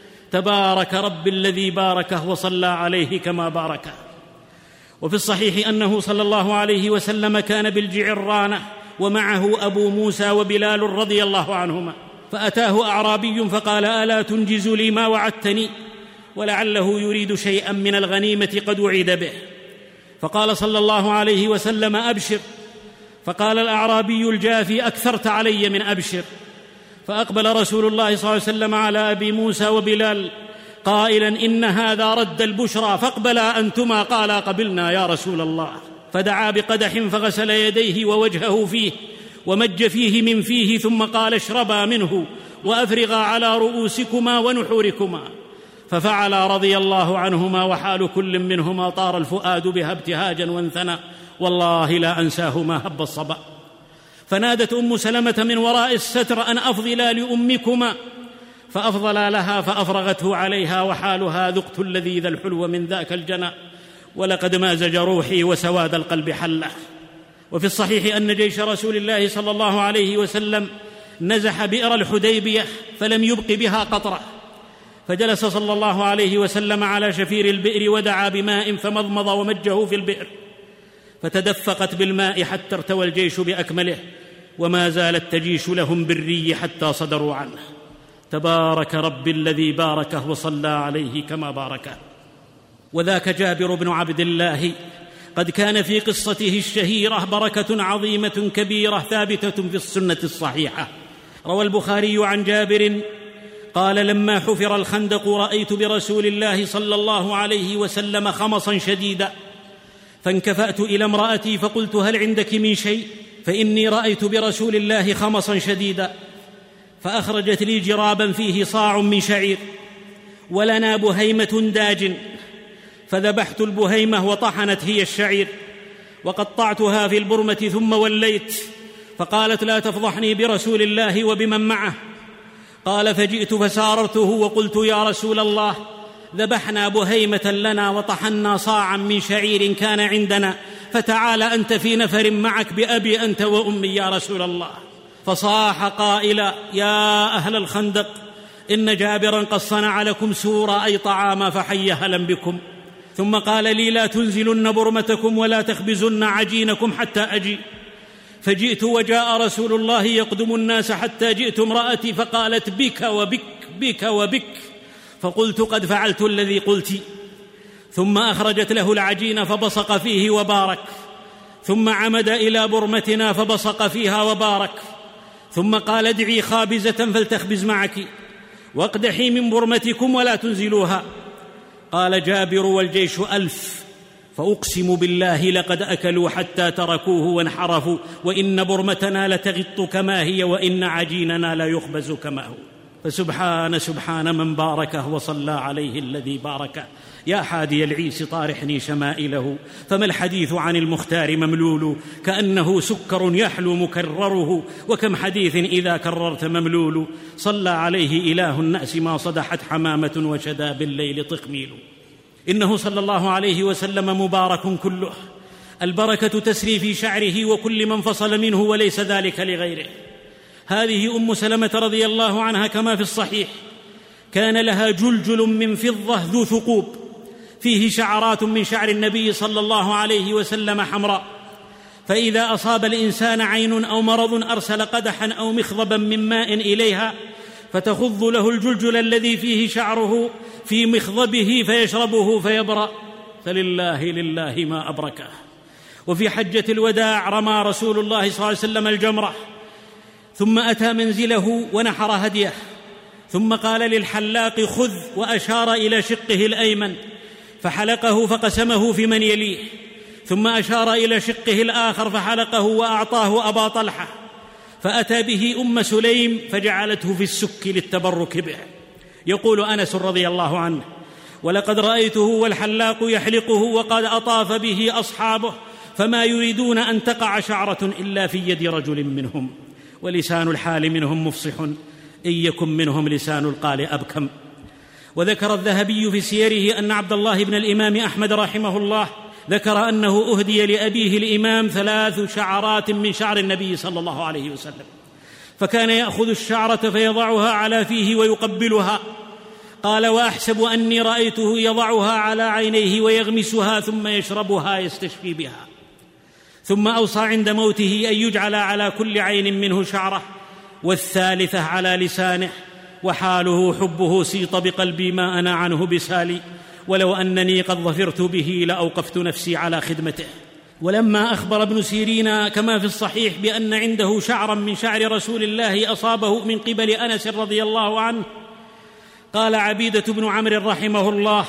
تبارك رب الذي باركه وصلى عليه كما باركه. وفي الصحيح أنه صلى الله عليه وسلم كان بالجعرانة ومعه أبو موسى وبلال رضي الله عنهما، فأتاه أعرابي فقال: ألا تنجز لي ما وعدتني؟ ولعله يريد شيئا من الغنيمة قد وعد به. فقال صلى الله عليه وسلم: أبشر. فقال الأعرابي الجافي: أكثرت علي من أبشر. فأقبل رسول الله صلى الله عليه وسلم على أبي موسى وبلال قائلا: إن هذا رد البشرى، فاقبلا أنتما. قالا: قبلنا يا رسول الله. فدعا بقدح فغسل يديه ووجهه فيه ومج فيه من فيه، ثم قال: اشربا منه وأفرغا على رؤوسكما ونحوركما. ففعلا رضي الله عنهما، وحال كل منهما طار الفؤاد بها ابتهاجا وانثنى، والله لا أنساه ما هب الصبا. فنادت أم سلمة من وراء الستر: أن أفضلا لأمكما، فأفضلا لها فأفرغته عليها، وحالها: ذقت اللذيذ الحلو من ذاك الجنى، ولقد مازج روحي وسواد القلب حله. وفي الصحيح أن جيش رسول الله صلى الله عليه وسلم نزح بئر الحديبية فلم يبق بها قطرة، فجلس صلى الله عليه وسلم على شفير البئر ودعا بماء فمضمض ومجه في البئر، فتدفقت بالماء حتى ارتوى الجيش بأكمله، وما زالت تجيش لهم بالري حتى صدروا عنه. تبارك رب الذي باركه وصلى عليه كما باركه. وذاك جابر بن عبد الله قد كان في قصته الشهيرة بركة عظيمة كبيرة ثابتة في السنة الصحيحة. روى البخاري عن جابر قال: لما حفر الخندق رأيت برسول الله صلى الله عليه وسلم خمصا شديدا، فانكفأت إلى امرأتي فقلت: هل عندك من شيء؟ فإني رأيت برسول الله خمصا شديدا. فأخرجت لي جرابا فيه صاع من شعير، ولنا بهيمة داج، فذبحت البهيمة وطحنت هي الشعير، وقطعتها في البرمة ثم وليت. فقالت: لا تفضحني برسول الله وبمن معه. قال: فجئت فساررته وقلت: يا رسول الله، ذبحنا بهيمة لنا وطحنا صاعا من شعير كان عندنا، فتعال أنت في نفر معك بأبي أنت وأمي يا رسول الله. فصاح قائلا: يا أهل الخندق، إن جابرا قد صنع لكم سورا أي طعاما، فحي هلا بكم. ثم قال لي: لا تنزلن برمتكم ولا تخبزن عجينكم حتى أجي. فجئت وجاء رسول الله يقدم الناس حتى جئت امرأتي فقالت: بك وبك بك وبك. فقلت: قد فعلت الذي قلت. ثم أخرجت له العجين فبصق فيه وبارك، ثم عمد إلى برمتنا فبصق فيها وبارك، ثم قال: ادعي خابزة فلتخبز معك، واقدحي من برمتكم ولا تنزلوها. قال جابر: والجيش 1000، فأقسم بالله لقد أكلوا حتى تركوه وانحرفوا، وإن برمتنا لتغط كما هي، وإن عجيننا لا يخبز كما هو. فسبحان من باركه وصلى عليه الذي باركه. يا حادي العيس طارحني شمائله، فما الحديث عن المختار مملول، كأنه سكر يحلو مكرره، وكم حديث إذا كررت مملول. صلى عليه إله الناس ما صدحت حمامة، وشدا بالليل طقميل. إنه صلى الله عليه وسلم مبارك كله، البركة تسري في شعره وكل من فصل منه، وليس ذلك لغيره. هذه أم سلمة رضي الله عنها كما في الصحيح، كان لها جلجل من فضة ذو ثقوب فيه شعرات من شعر النبي صلى الله عليه وسلم حمراء، فإذا أصاب الإنسان عين أو مرض أرسل قدحا أو مخضبا من ماء إليها، فتخض له الجلجل الذي فيه شعره في مخضبه فيشربه فيبرأ. فلله ما أبركه. وفي حجة الوداع رمى رسول الله صلى الله عليه وسلم الجمرة، ثم أتى منزله ونحر هديه، ثم قال للحلاق: خذ، وأشار إلى شقه الأيمن فحلقه فقسمه في من يليه، ثم أشار إلى شقه الآخر فحلقه وأعطاه أبا طلحة، فأتى به أم سليم فجعلته في السك للتبرك به. يقول أنس رضي الله عنه: ولقد رأيته والحلاق يحلقه وقد أطاف به أصحابه، فما يريدون أن تقع شعرة إلا في يد رجل منهم، ولسان الحال منهم مفصح، إن يكن منهم لسان القال أبكم. وذكر الذهبي في سيره أن عبد الله بن الإمام أحمد رحمه الله ذكر أنه أهدي لأبيه الإمام 3 شعرات من شعر النبي صلى الله عليه وسلم، فكان يأخذ الشعرة فيضعها على فيه ويقبلها. قال: وأحسب أني رأيته يضعها على عينيه ويغمسها ثم يشربها يستشفي بها. ثم أوصى عند موته أن يجعل على كل عين منه شعرة، والثالثة على لسانه، وحاله حبه سيط بقلبي ما أنا عنه بسالي، ولو أنني قد ظفرت به لأوقفت نفسي على خدمته. ولما أخبر ابن سيرين كما في الصحيح بأن عنده شعرا من شعر رسول الله أصابه من قبل أنس رضي الله عنه، قال عبيدة بن عمرو رحمه الله: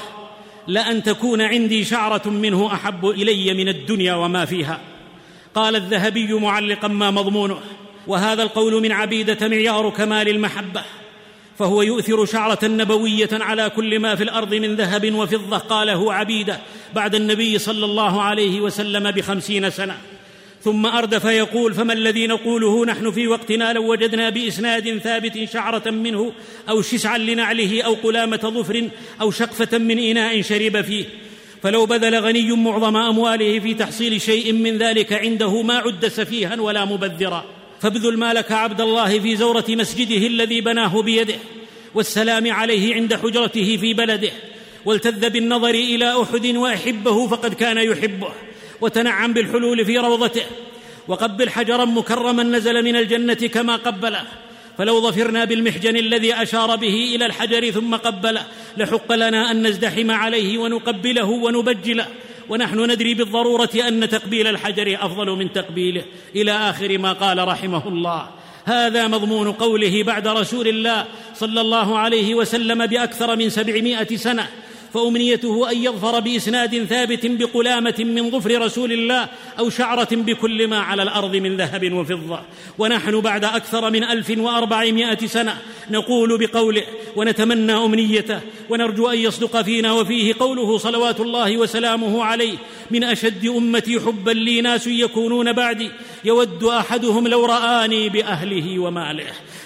لأن تكون عندي شعرة منه أحب إلي من الدنيا وما فيها. قال الذهبي معلقا: ما مضمونه؟ وهذا القول من عبيدة معيار كمال المحبة، فهو يؤثر شعرة نبوية على كل ما في الأرض من ذهب وفضة. قاله عبيدة بعد النبي صلى الله عليه وسلم ب50 سنة، ثم أردف يقول: فما الذي نقوله نحن في وقتنا لو وجدنا بإسناد ثابت شعرة منه أو شسعا لنعله أو قلامة ظفر أو شقفة من إناء شرب فيه، فلو بذل غني معظم أمواله في تحصيل شيء من ذلك عنده ما عد سفيها ولا مبذرا. فابذل مالك عبد الله في زورة مسجده الذي بناه بيده، والسلام عليه عند حجرته في بلده، والتذ بالنظر إلى أحد وأحبه فقد كان يحبه، وتنعم بالحلول في روضته، وقبل حجرا مكرما نزل من الجنة كما قبله. فلو ظفرنا بالمحجن الذي أشار به إلى الحجر ثم قبله لحق لنا أن نزدحم عليه ونقبله ونبجله، ونحن ندري بالضرورة أن تقبيل الحجر أفضل من تقبيله، إلى آخر ما قال رحمه الله. هذا مضمون قوله بعد رسول الله صلى الله عليه وسلم بأكثر من 700 سنة، فأمنيته أن يظفر بإسناد ثابت بقلامة من ظفر رسول الله أو شعرة بكل ما على الأرض من ذهب وفضة. ونحن بعد أكثر من 1400 سنة نقول بقوله ونتمنى أمنيته، ونرجو أن يصدق فينا وفيه قوله صلوات الله وسلامه عليه: من أشد أمتي حبا لي ناس يكونون بعدي يود أحدهم لو رآني بأهله وماله.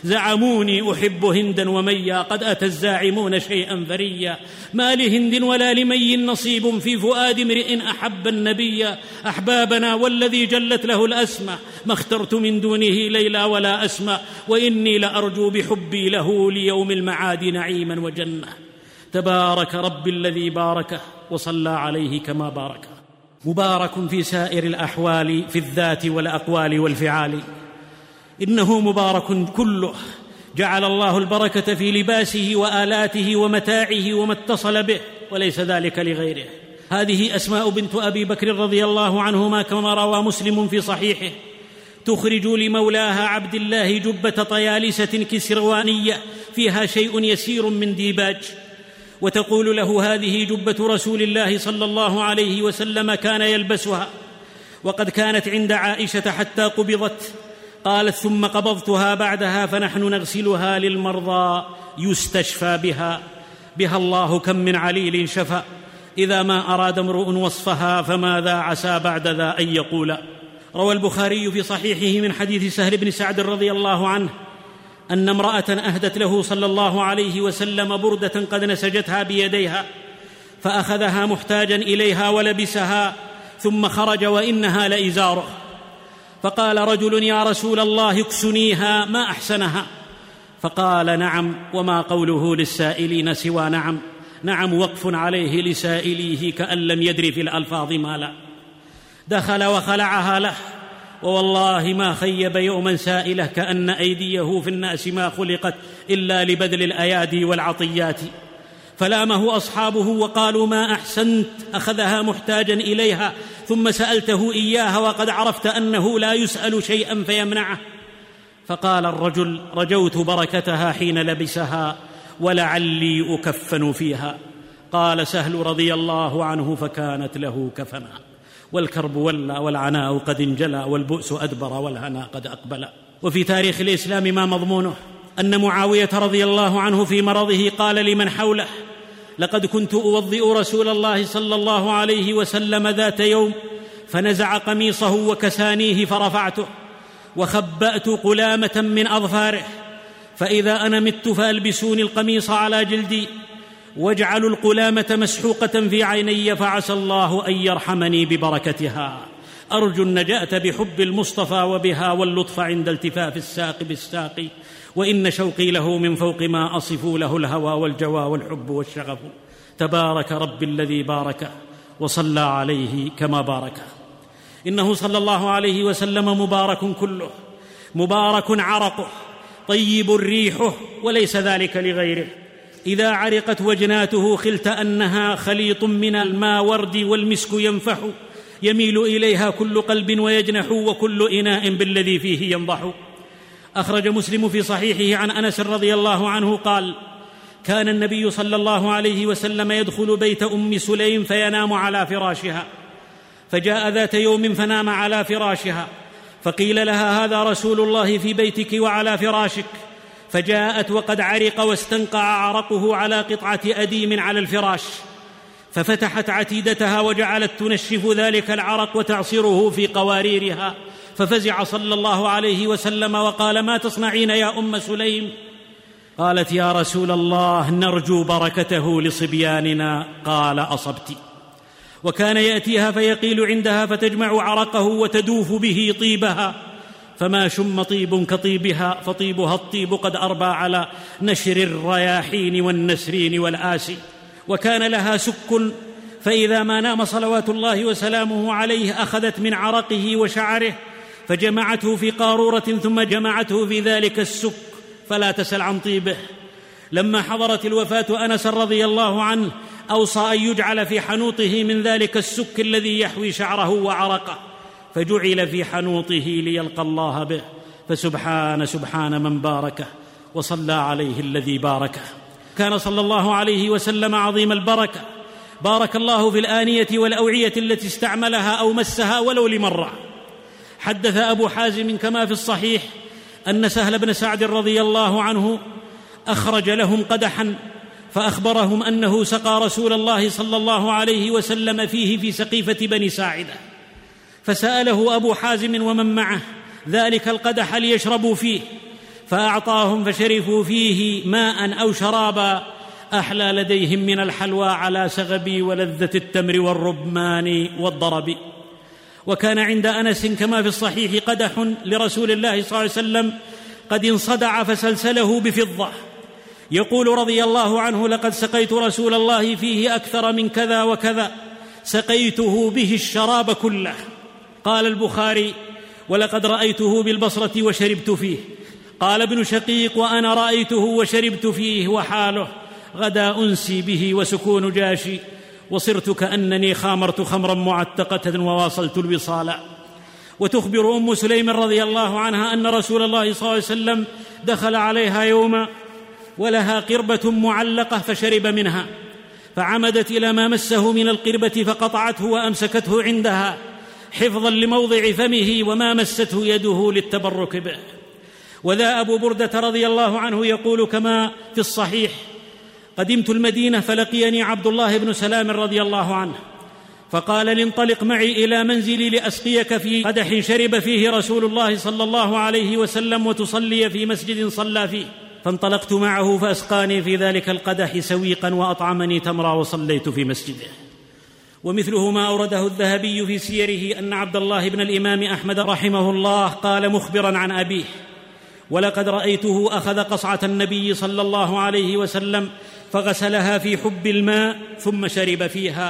زعموني أحب هندا وميا، قد أتى الزاعمون شيئا فريا، ما لهند ولا لمي نصيب في فؤاد امرئ أحب النبي. أحبابنا والذي جلت له الأسمى، ما اخترت من دونه ليلا ولا أسمى، وإني لأرجو بحبي له ليوم المعاد نعيما وجنة. تبارك رب الذي باركه وصلى عليه كما باركه. مبارك في سائر الأحوال، في الذات والأقوال والفعال، إنه مبارك كله. جعل الله البركة في لباسه وآلاته ومتاعه وما اتصل به، وليس ذلك لغيره. هذه أسماء بنت أبي بكر رضي الله عنهما كما روى مسلم في صحيحه: تخرج لمولاها عبد الله جبة طيالسة كسروانية فيها شيء يسير من ديباج، وتقول له: هذه جبة رسول الله صلى الله عليه وسلم كان يلبسها، وقد كانت عند عائشة حتى قبضت. قالت: ثم قبضتها بعدها فنحن نغسلها للمرضى يستشفى بها الله كم من عليل شفى، إذا ما أراد امرؤ وصفها فماذا عسى بعد ذا أن يقول. روى البخاري في صحيحه من حديث سهل بن سعد رضي الله عنه أن امرأة أهدت له صلى الله عليه وسلم بردة قد نسجتها بيديها، فأخذها محتاجا إليها ولبسها، ثم خرج وإنها لإزاره. فقال رجل: يا رسول الله اكسنيها، ما أحسنها. فقال: نعم، وما قوله للسائلين سوى نعم، نعم وقف عليه لسائليه كأن لم يدر في الألفاظ ما لا. دخل وخلعها له، ووالله ما خيب يوما سائله كأن أيديه في الناس ما خلقت إلا لبذل الأيادي والعطيات. فلامه أصحابه وقالوا: ما أحسنت، أخذها محتاجا إليها ثم سألته إياها وقد عرفت أنه لا يسأل شيئا فيمنعه. فقال الرجل: رجوت بركتها حين لبسها ولعلي أكفن فيها. قال سهل رضي الله عنه: فكانت له كفنا، والكرب ولى والعناء قد انجلى، والبؤس أدبر والهنا قد أقبل. وفي تاريخ الإسلام ما مضمونه أن معاوية رضي الله عنه في مرضه قال لمن حوله: لقد كنت أوضئ رسول الله صلى الله عليه وسلم ذات يوم فنزع قميصه وكسانيه فرفعته وخبأت قلامة من أظفاره، فإذا أنا مت فألبسوني القميص على جلدي واجعلوا القلامة مسحوقة في عيني، فعسى الله أن يرحمني ببركتها. أرجو النجاة بحب المصطفى وبها واللطف عند التفاف الساق بالساق، وإن شوقي له من فوق ما أصف له الهوى والجوى والحب والشغف. تبارك رب الذي بارك وصلى عليه كما بارك. إنه صلى الله عليه وسلم مبارك كله، مبارك عرقه، طيب ريحه، وليس ذلك لغيره. إذا عرقت وجناته خلت أنها خليط من الماورد والمسك ينفح، يميل إليها كل قلب ويجنح، وكل إناء بالذي فيه ينضح. أخرج مسلم في صحيحه عن أنس رضي الله عنه قال: كان النبي صلى الله عليه وسلم يدخل بيت أم سليم فينام على فراشها، فجاء ذات يوم فنام على فراشها، فقيل لها: هذا رسول الله في بيتك وعلى فراشك. فجاءت وقد عرق واستنقع عرقه على قطعة أديم على الفراش، ففتحت عتيدتها وجعلت تنشف ذلك العرق وتعصره في قواريرها، ففزع صلى الله عليه وسلم وقال: ما تصنعين يا أم سليم؟ قالت: يا رسول الله، نرجو بركته لصبياننا. قال: أصبت. وكان يأتيها فيقيل عندها فتجمع عرقه وتدوف به طيبها، فما شم طيب كطيبها، فطيبها الطيب قد أربى على نشر الرياحين والنسرين والآسي. وكان لها سك، فإذا ما نام صلوات الله وسلامه عليه أخذت من عرقه وشعره فجمعته في قارورة، ثم جمعته في ذلك السك، فلا تسل عن طيبه. لما حضرت الوفاة أنس رضي الله عنه أوصى أن يجعل في حنوطه من ذلك السك الذي يحوي شعره وعرقه، فجعل في حنوطه ليلقى الله به. فسبحان من باركه وصلى عليه الذي باركه. كان صلى الله عليه وسلم عظيم البركة، بارك الله في الآنية والأوعية التي استعملها أو مسها ولو لمرة. حدث أبو حازم كما في الصحيح أن سهل بن سعد رضي الله عنه أخرج لهم قدحا، فأخبرهم أنه سقى رسول الله صلى الله عليه وسلم فيه في سقيفة بني ساعدة، فسأله أبو حازم ومن معه ذلك القدح ليشربوا فيه، فأعطاهم فشرفوا فيه ماء أو شرابا أحلى لديهم من الحلوى على سغب ولذة التمر والرمان والضرب. وكان عند أنس كما في الصحيح قدح لرسول الله صلى الله عليه وسلم قد انصدع فسلسله بفضة، يقول رضي الله عنه: لقد سقيت رسول الله فيه أكثر من كذا وكذا، سقيته به الشراب كله. قال البخاري: ولقد رأيته بالبصرة وشربت فيه. قال ابن شقيق: وأنا رأيته وشربت فيه وحاله غدا أنسي به وسكون جاشي، وصرت كأنني خامرت خمرا معتقة وواصلت الوصال. وتخبر أم سليم رضي الله عنها أن رسول الله صلى الله عليه وسلم دخل عليها يوما ولها قربة معلقة فشرب منها، فعمدت إلى ما مسه من القربة فقطعته وأمسكته عندها حفظا لموضع فمه وما مسته يده للتبرك به. وذا أبو بردة رضي الله عنه يقول كما في الصحيح: قدمت المدينة فلقيني عبد الله بن سلام رضي الله عنه، فقال: لانطلق معي إلى منزلي لأسقيك في قدح شرب فيه رسول الله صلى الله عليه وسلم وتصلي في مسجد صلى فيه. فانطلقت معه فأسقاني في ذلك القدح سويقا وأطعمني تمرا وصليت في مسجده. ومثله ما أورده الذهبي في سيره أن عبد الله بن الإمام أحمد رحمه الله قال مخبرا عن أبيه: ولقد رأيته أخذ قصعة النبي صلى الله عليه وسلم فغسلها في حب الماء ثم شرب فيها.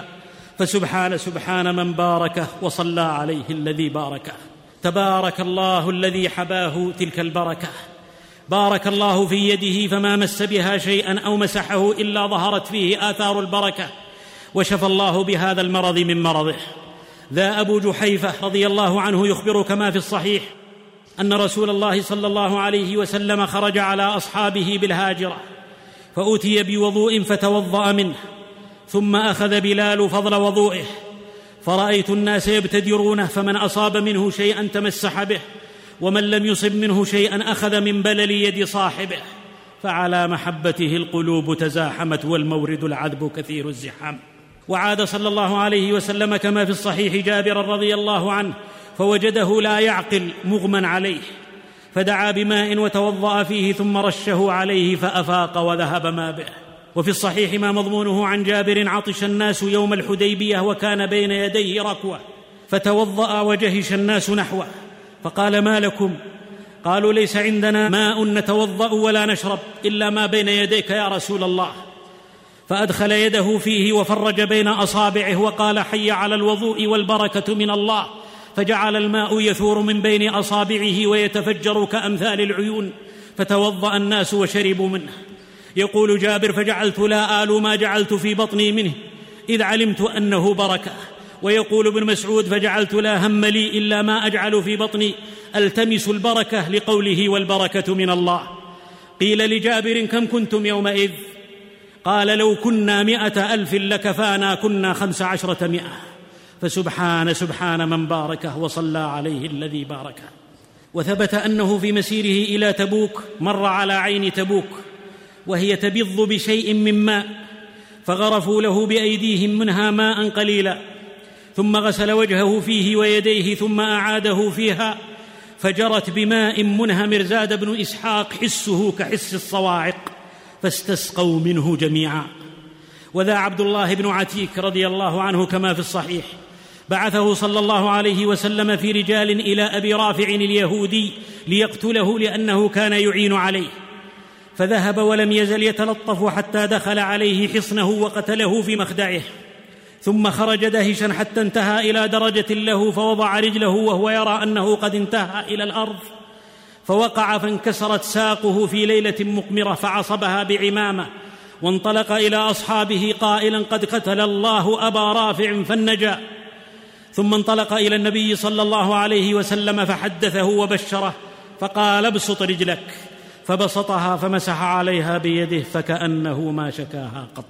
فسبحان من باركه وصلى عليه الذي باركه. تبارك الله الذي حباه تلك البركة، بارك الله في يده فما مس بها شيئا أو مسحه إلا ظهرت فيه آثار البركة، وشفى الله بهذا المرض من مرضه. ذا أبو جحيفة رضي الله عنه يخبر كما في الصحيح أن رسول الله صلى الله عليه وسلم خرج على أصحابه بالهاجرة، فأتي بوضوء فتوضأ منه، ثم أخذ بلال فضل وضوئه، فرأيت الناس يبتدرونه، فمن أصاب منه شيئا تمسح به، ومن لم يصب منه شيئا أخذ من بلل يد صاحبه، فعلى محبته القلوب تزاحمت والمورد العذب كثير الزحام. وعاد صلى الله عليه وسلم كما في الصحيح جابر رضي الله عنه فوجده لا يعقل مغمى عليه، فدعا بماء وتوضأ فيه ثم رشه عليه فأفاق وذهب ما به. وفي الصحيح ما مضمونه عن جابر: عطش الناس يوم الحديبية وكان بين يديه ركوة، فتوضأ وجهش الناس نحوه، فقال: ما لكم؟ قالوا: ليس عندنا ماء نتوضأ ولا نشرب إلا ما بين يديك يا رسول الله. فأدخل يده فيه وفرج بين أصابعه وقال: حي على الوضوء والبركة من الله، فجعل الماء يثور من بين أصابعه ويتفجر كأمثال العيون، فتوضأ الناس وشربوا منه. يقول جابر: فجعلت لا آل ما جعلت في بطني منه إذ علمت أنه بركة. ويقول ابن مسعود: فجعلت لا هم لي إلا ما أجعل في بطني ألتمس البركة، لقوله والبركة من الله. قيل لجابر: كم كنتم يومئذ؟ قال: لو كنا 100,000 لكفانا، كنا 15,000. فسبحان من باركه وصلى عليه الذي باركه. وثبت أنه في مسيره إلى تبوك مر على عين تبوك وهي تبض بشيء من ماء، فغرفوا له بأيديهم منها ماء قليلا، ثم غسل وجهه فيه ويديه ثم أعاده فيها، فجرت بماء منهمر. زاد بن إسحاق: حسه كحس الصواعق، فاستسقوا منه جميعا. وذا عبد الله بن عتيك رضي الله عنه كما في الصحيح بعثه صلى الله عليه وسلم في رجال إلى أبي رافع اليهودي ليقتله لأنه كان يعين عليه، فذهب ولم يزل يتلطف حتى دخل عليه حصنه وقتله في مخدعه، ثم خرج دهشا حتى انتهى إلى درجة له، فوضع رجله وهو يرى أنه قد انتهى إلى الأرض، فوقع فانكسرت ساقه في ليلة مقمرة، فعصبها بعمامة، وانطلق إلى أصحابه قائلا: قد قتل الله أبا رافع فالنجا. ثم انطلق إلى النبي صلى الله عليه وسلم فحدثه وبشره، فقال: ابسط رجلك، فبسطها فمسح عليها بيده فكأنه ما شكاها قط.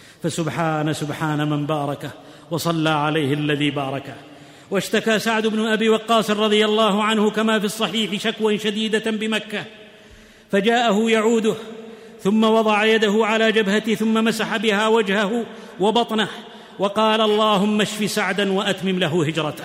فسبحان من باركه وصلى عليه الذي باركه. واشتكى سعد بن أبي وقاص رضي الله عنه كما في الصحيح شكوى شديدة بمكة، فجاءه يعوده، ثم وضع يده على جبهته ثم مسح بها وجهه وبطنه، وقال: اللهم اشف سعدا وأتمم له هجرته.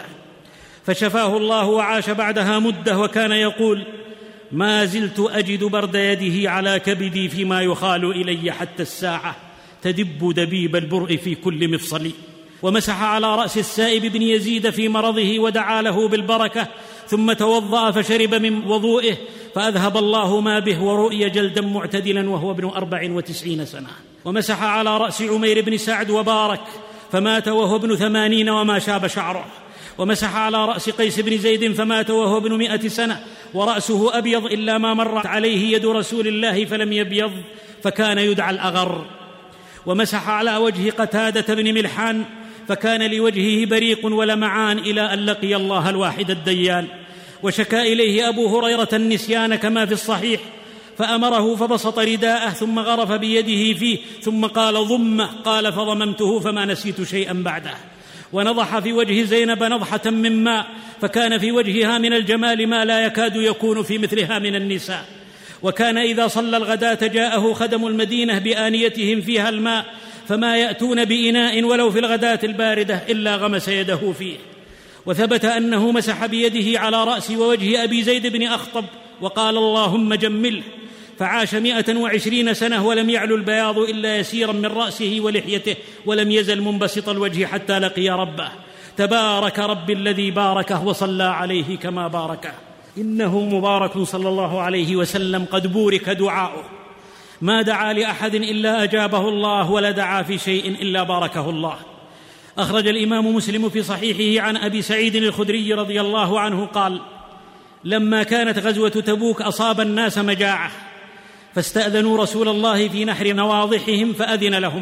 فشفاه الله وعاش بعدها مدة، وكان يقول: ما زلت أجد برد يده على كبدي فيما يخال إلي حتى الساعة، تدب دبيب البرء في كل مفصل. ومسح على رأس السائب بن يزيد في مرضه ودعا له بالبركة، ثم توضأ فشرب من وضوئه، فأذهب الله ما به، ورؤي جلدا معتدلا وهو ابن 94 سنة. ومسح على رأس عمير بن سعد وبارك، فمات وهو ابن 80 وما شاب شعره. ومسح على رأس قيس بن زيد فمات وهو ابن 100 سنة، ورأسه أبيض إلا ما مرت عليه يد رسول الله فلم يبيض، فكان يدعى الأغر. ومسح على وجه قتادة بن ملحان، فكان لوجهه بريق ولمعان إلى أن لقي الله الواحد الديان. وشكى إليه أبو هريرة النسيان كما في الصحيح، فأمره فبسط رداءه ثم غرف بيده فيه، ثم قال: ضمه، قال: فضممته فما نسيت شيئا بعده. ونضح في وجه زينب نضحة من ماء، فكان في وجهها من الجمال ما لا يكاد يكون في مثلها من النساء. وكان إذا صلى الغداة جاءه خدم المدينة بآنيتهم فيها الماء، فما يأتون بإناء ولو في الغداة الباردة إلا غمس يده فيه. وثبت أنه مسح بيده على رأس ووجه أبي زيد بن أخطب وقال: اللهم جمله، فعاش 120 سنة ولم يعلو البياض إلا يسيرا من رأسه ولحيته، ولم يزل منبسط الوجه حتى لقي ربه. تبارك رب الذي باركه وصلى عليه كما باركه. إنه مبارك صلى الله عليه وسلم قد بورك دعاؤه، ما دعا لأحد إلا أجابه الله، ولا دعا في شيء إلا باركه الله. أخرج الإمام مسلم في صحيحه عن أبي سعيد الخدري رضي الله عنه قال: لما كانت غزوة تبوك أصاب الناس مجاعة، فاستأذنوا رسول الله في نحر نواضحهم فأذن لهم،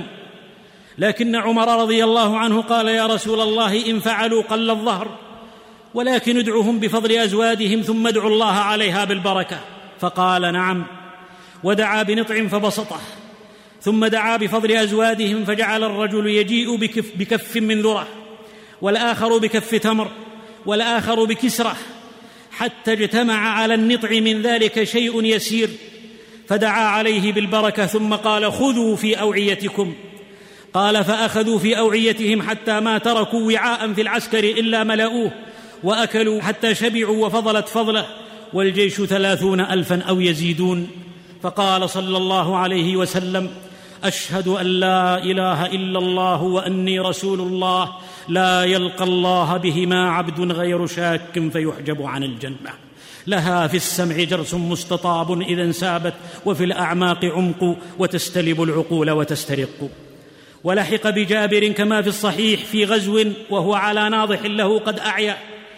لكن عمر رضي الله عنه قال: يا رسول الله، إن فعلوا قل الظهر، ولكن ادعوهم بفضل أزوادهم ثم ادعوا الله عليها بالبركة. فقال: نعم. ودعا بنطع فبسطه، ثم دعا بفضل أزوادهم، فجعل الرجل يجيء بكف من ذرة، والآخر بكف تمر، والآخر بكسرة، حتى اجتمع على النطع من ذلك شيء يسير، فدعا عليه بالبركة ثم قال: خذوا في أوعيتكم. قال: فأخذوا في أوعيتهم حتى ما تركوا وعاء في العسكر إلا ملأوه، وأكلوا حتى شبعوا وفضلت فضله، والجيش 30,000 أو يزيدون. فقال صلى الله عليه وسلم: أشهد أن لا إله إلا الله وأني رسول الله، لا يلقى الله بهما عبد غير شاك فيحجب عن الجنة. لها في السمع جرس مستطاب إذا انسابت، وفي الأعماق عمق، وتستلب العقول وتسترق. ولحق بجابر كما في الصحيح في غزو وهو على ناضح له قد أعيا،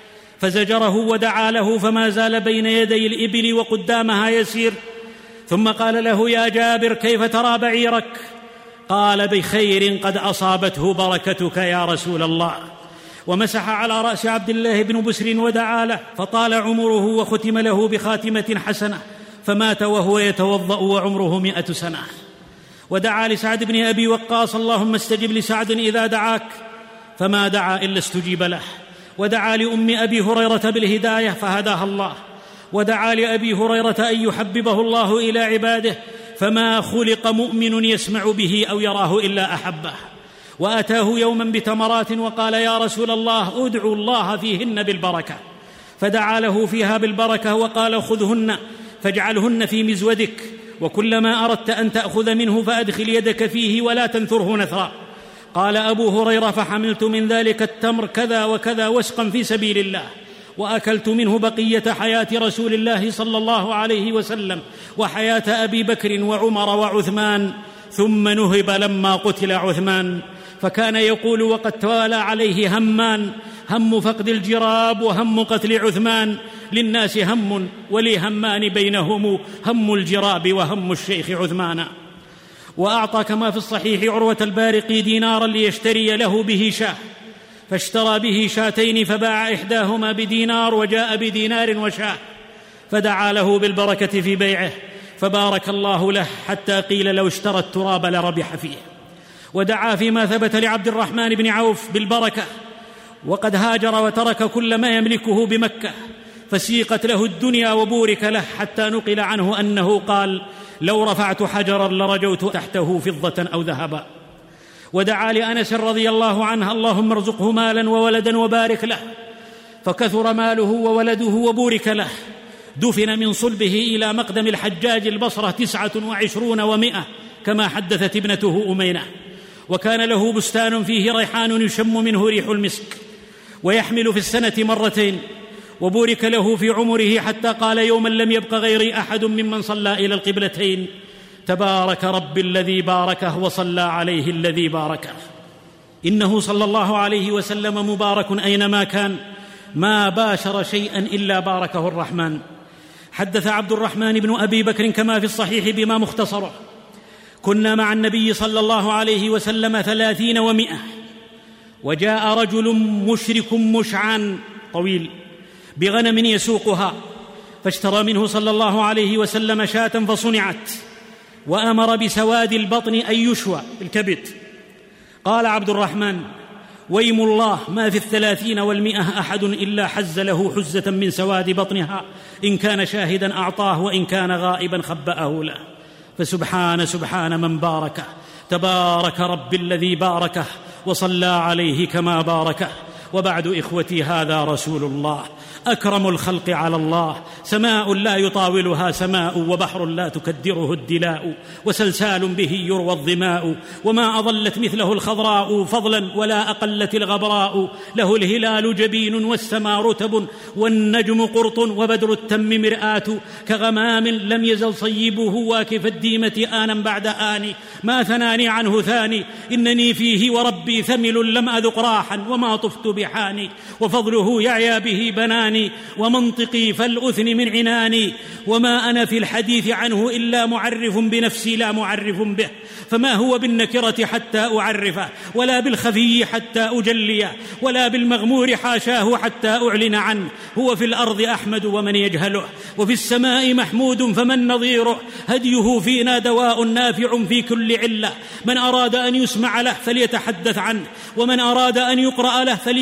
فزجره ودعا له، فما زال بين يدي الإبل وقدامها يسير، ثم قال له: يا جابر، كيف ترى بعيرك؟ قال: بخير قد أصابته بركتك يا رسول الله. ومسح على رأس عبد الله بن بسر ودعا له، فطال عمره وختم له بخاتمة حسنة، فمات وهو يتوضأ وعمره 100 سنة. ودعا لسعد بن أبي وقاص: اللهم استجب لسعد إذا دعاك، فما دعا إلا استجيب له. ودعا لأم أبي هريرة بالهداية فهداها الله. ودعا لأبي هريرة أن يحببه الله إلى عباده، فما خلق مؤمن يسمع به أو يراه إلا أحبه. وأتاه يوما بتمرات وقال: يا رسول الله، أدعو الله فيهن بالبركة. فدعا له فيها بالبركة وقال: خذهن فاجعلهن في مزودك، وكلما أردت أن تأخذ منه فأدخل يدك فيه ولا تنثره نثرا. قال أبو هريرة: فحملت من ذلك التمر كذا وكذا وسقا في سبيل الله، وأكلت منه بقية حياة رسول الله صلى الله عليه وسلم وحياة أبي بكر وعمر وعثمان، ثم نهب لما قتل عثمان. فكان يقول وقد توالى عليه همان: هم فقد الجراب وهم قتل عثمان، للناس هم ولي همان بينهم، هم الجراب وهم الشيخ عثمان. وأعطى كما في الصحيح عروة البارقي دينارا ليشتري له به شاه، فاشترى به شاتين، فباع إحداهما بدينار وجاء بدينار وشاه، فدعا له بالبركة في بيعه، فبارك الله له حتى قيل لو اشترى التراب لربح فيه. ودعا فيما ثبت لعبد الرحمن بن عوف بالبركة، وقد هاجر وترك كل ما يملكه بمكة، فسيقت له الدنيا وبورك له، حتى نقل عنه أنه قال: لو رفعت حجرا لرجوت تحته فضة أو ذهبا. ودعا لأنس رضي الله عنه: اللهم ارزقه مالا وولدا وبارك له، فكثر ماله وولده وبورك له. دفن من صلبه إلى مقدم الحجاج البصرة 29 و100 كما حدثت ابنته أمينة. وكان له بستان فيه ريحان يشم منه ريح المسك، ويحمل في السنة 2 مرتين. وبورك له في عمره حتى قال: يوما لم يبق غيري أحد ممن صلى إلى القبلتين، تبارك رب الذي باركه وصلى عليه الذي باركه. إنه صلى الله عليه وسلم مبارك أينما كان، ما باشر شيئا إلا باركه الرحمن. حدث عبد الرحمن بن أبي بكر كما في الصحيح بما مختصره: كنا مع النبي صلى الله عليه وسلم 30 و100، وجاء رجل مشرك مشعان طويل بغنم يسوقها، فاشترى منه صلى الله عليه وسلم شاة فصنعت، وأمر بسواد البطن أن يشوى الكبد. قال عبد الرحمن: ويم الله ما في 30 و100 أحد إلا حز له حزة من سواد بطنها، إن كان شاهدا أعطاه وإن كان غائبا خبأه له. فسبحان من باركه، تبارك رب الذي باركه وصلى عليه كما باركه. وبعد إخوتي، هذا رسول الله أكرم الخلق على الله، سماء لا يطاولها سماء، وبحر لا تكدره الدلاء، وسلسال به يروى الظماء، وما أضلت مثله الخضراء فضلا ولا أقلت الغبراء. له الهلال جبين والسماء رتب، والنجم قرط وبدر التم مرآة، كغمام لم يزل صيبه واكف الديمة آنا بعد آن، ما ثناني عنه ثاني، إنني فيه وربي ثمل لم أذق راحا وما طفت بحاني، وفضله يعيا به بناني، ومنطقي فالأثن من عناني، وما أنا في الحديث عنه إلا معرف بنفسي لا معرف به، فما هو بالنكرة حتى أعرفه، ولا بالخفي حتى أجليه، ولا بالمغمور حاشاه حتى أعلن عنه. هو في الأرض أحمد ومن يجهله، وفي السماء محمود فمن نظيره، هديه فينا دواء نافع في كل علة، من أراد أن يسمع له فليتحدث عنه، ومن أراد أن يقرأ له فليقرأ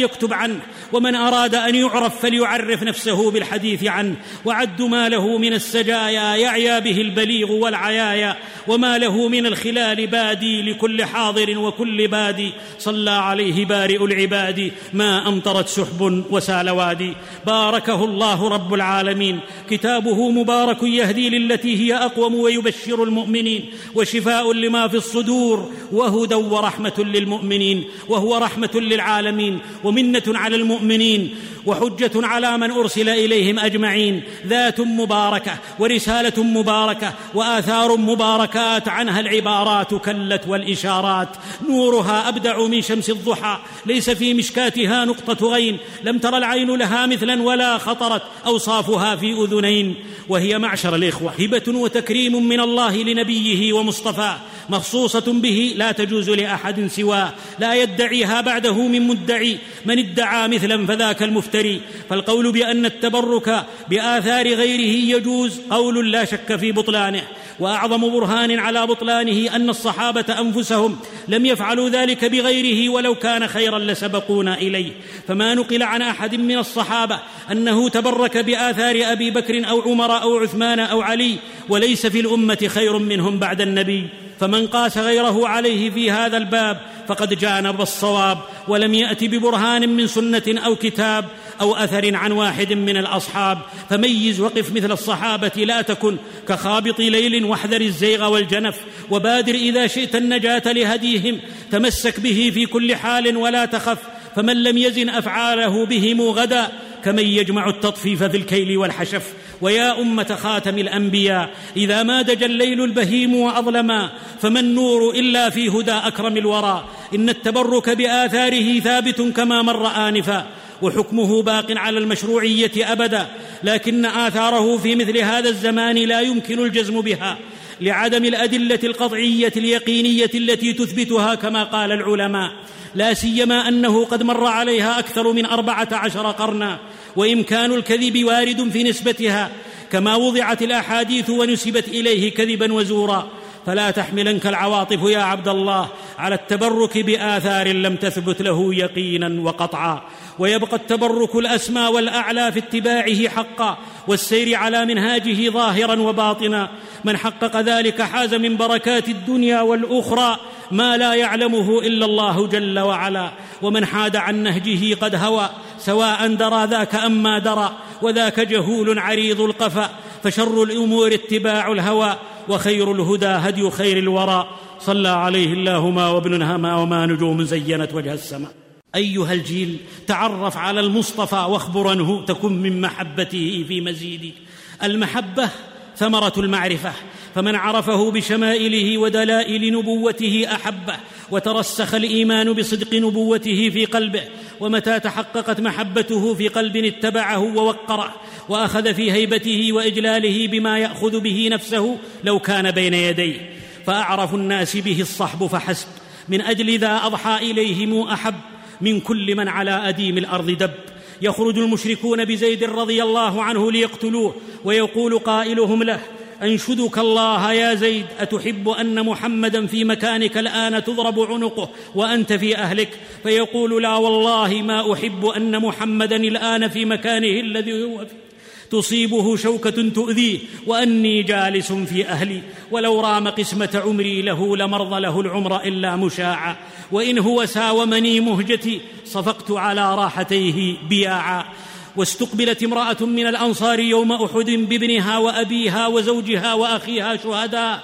فليكتب عنه، ومن أراد أن يعرف فليعرف نفسه بالحديث عنه. وعد ما له من السجايا يعيا به البليغ والعيايا، وما له من الخلال بادي لكل حاضر وكل بادي. صلى عليه بارئ العباد ما أمطرت سحب وسال وادي. باركه الله رب العالمين، كتابه مبارك يهدي للتي هي أقوم ويبشر المؤمنين، وشفاء لما في الصدور، وهدى ورحمة للمؤمنين، وهو رحمة للعالمين ومنة على المؤمنين، وحجة على من أرسل إليهم أجمعين. ذات مباركة ورسالة مباركة وآثار مباركات، عنها العبارات كلت والإشارات. نورها أبدع من شمس الضحى، ليس في مشكاتها نقطة غين، لم تر العين لها مثلا ولا خطرت أوصافها في أذنين. وهي معشر الإخوة هبة وتكريم من الله لنبيه ومصطفاه، مخصوصة به لا تجوز لأحد سواه، لا يدعيها بعده من مدعي، من ادعى مثلا فذاك المفتري. فالقول بأن التبرك بآثار غيره يجوز قول لا شك في بطلانه، وأعظم برهان على بطلانه أن الصحابة أنفسهم لم يفعلوا ذلك بغيره، ولو كان خيرا لسبقونا إليه. فما نقل عن أحد من الصحابة أنه تبرك بآثار أبي بكر أو عمر أو عثمان أو علي، وليس في الأمة خير منهم بعد النبي. فمن قاس غيره عليه في هذا الباب فقد جانب الصواب، ولم يأت ببرهان من سنة أو كتاب أو أثر عن واحد من الأصحاب. فميز وقف مثل الصحابة، لا تكن كخابط ليل، واحذر الزيغ والجنف، وبادر إذا شئت النجاة لهديهم، تمسك به في كل حال ولا تخف. فمن لم يزن أفعاله بهم غدا كمن يجمع التطفيف في الكيل والحشف. ويا أمة خاتم الأنبياء، إذا ما دج الليل البهيم وأظلما، فما النور إلا في هدى أكرم الورى. إن التبرك بآثاره ثابت كما مر آنفا، وحكمه باق على المشروعية أبدا، لكن آثاره في مثل هذا الزمان لا يمكن الجزم بها لعدم الأدلة القطعية اليقينية التي تثبتها كما قال العلماء، لا سيما أنه قد مر عليها أكثر من 14 قرنا، وإمكان الكذب وارد في نسبتها، كما وضعت الأحاديث ونسبت إليه كذبا وزورا. فلا تحملنك العواطف يا عبد الله على التبرك بآثار لم تثبت له يقينا وقطعا. ويبقى التبرك الأسمى والأعلى في اتباعه حقا، والسير على منهاجه ظاهرا وباطنا. من حقق ذلك حاز من بركات الدنيا والأخرى ما لا يعلمه إلا الله جل وعلا. ومن حاد عن نهجه قد هوى، سواء درى ذاك أم ما درى، وذاك جهول عريض القفا. فشر الأمور اتباع الهوى، وخير الهدى هدي خير الورى. صلى عليه الله ما وابن هما وما نجوم زينت وجه السماء. أيها الجيل، تعرف على المصطفى واخبر عنه تكن من محبته في مزيد. المحبة ثمرة المعرفة، فمن عرفه بشمائله ودلائل نبوته أحبه، وترسخ الإيمان بصدق نبوته في قلبه. ومتى تحققت محبته في قلب اتبعه ووقره، وأخذ في هيبته وإجلاله بما يأخذ به نفسه لو كان بين يديه. فأعرف الناس به الصحب فحسب، من أجل ذا أضحى إليهم أحب من كل من على أديم الأرض دب. يخرج المشركون بزيد رضي الله عنه ليقتلوه، ويقول قائلهم له: أنشدك الله يا زيد، أتحب أن محمدا في مكانك الآن تضرب عنقه وأنت في أهلك؟ فيقول: لا والله ما أحب أن محمدا الآن في مكانه الذي هو فيه، تصيبه شوكة تؤذيه وأني جالس في أهلي، ولو رام قسمة عمري له لمرض له العمر إلا مشاعا، وإن هو ساومني مهجتي صفقت على راحتيه بياعا. واستقبلت امرأة من الأنصار يوم أحد بابنها وأبيها وزوجها وأخيها شهداء،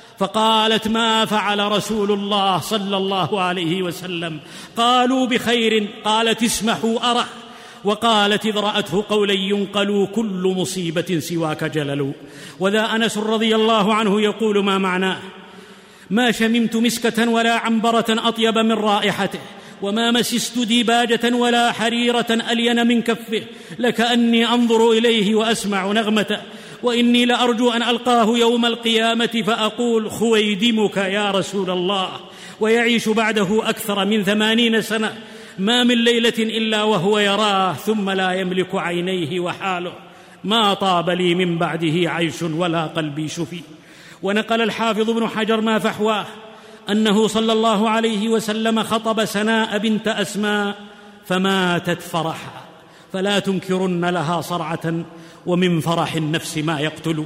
فقالت: ما فعل رسول الله صلى الله عليه وسلم؟ قالوا: بخير. قالت: اسمحوا أره. وقالت: إذ رأته قولا ينقل كل مصيبة سواك جلل. وذا أنس رضي الله عنه يقول ما معناه: ما شممت مسكة ولا عنبرة أطيب من رائحته، وما مسست ديباجة ولا حريرة ألين من كفه، لكأني أنظر إليه وأسمع نغمته، وإني لأرجو أن ألقاه يوم القيامة فأقول: خويدمك يا رسول الله. ويعيش بعده أكثر من 80 سنة، ما من ليلة إلا وهو يراه ثم لا يملك عينيه، وحاله ما طاب لي من بعده عيش ولا قلبي شفي. ونقل الحافظ ابن حجر ما فحواه أنه صلى الله عليه وسلم خطب سناء بنت أسماء فماتت فرحا، فلا تنكرن لها صرعة، ومن فرح النفس ما يقتل.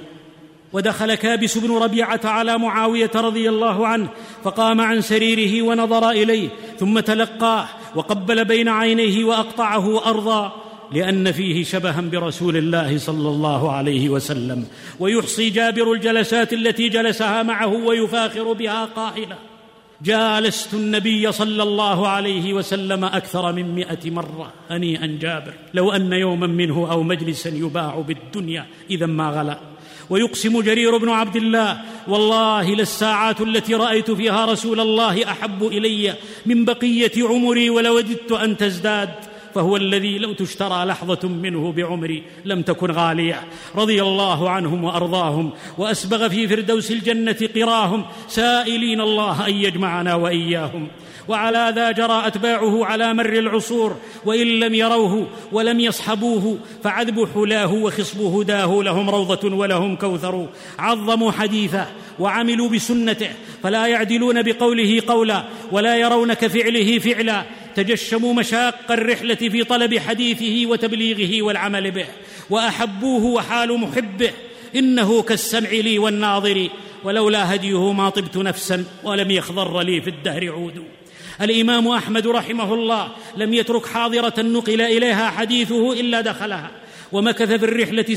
ودخل كابس بن ربيعة على معاوية رضي الله عنه، فقام عن سريره ونظر إليه، ثم تلقاه وقبل بين عينيه وأقطعه أرضا، لأن فيه شبها برسول الله صلى الله عليه وسلم. ويحصي جابر الجلسات التي جلسها معه ويفاخر بها قائلا: جالست النبي صلى الله عليه وسلم أكثر من 100 مرة. هنيئا جابر، لو أن يوما منه أو مجلسا يباع بالدنيا إذا ما غلا. ويقسم جرير بن عبد الله: والله للساعات التي رأيت فيها رسول الله أحب إلي من بقية عمري، ولوددت أن تزداد، فهو الذي لو تشترى لحظة منه بعمري لم تكن غالية. رضي الله عنهم وأرضاهم، وأسبغ في فردوس الجنة قراهم، سائلين الله أن يجمعنا وإياهم. وعلى ذا جرى أتباعه على مر العصور، وإن لم يروه ولم يصحبوه فعذب حلاه وخصب هداه، لهم روضة ولهم كوثر. عظموا حديثه وعملوا بسنته، فلا يعدلون بقوله قولا ولا يرون كفعله فعلا. تجشموا مشاق الرحلة في طلب حديثه وتبليغه والعمل به، وأحبوه وحال محبه. إنه كالسمع لي والناظر، ولولا هديه ما طبت نفسا، ولم يخضر لي في الدهر عود. الإمام أحمد رحمه الله لم يترك حاضرة نقل إليها حديثه إلا دخلها، ومكث في الرحلة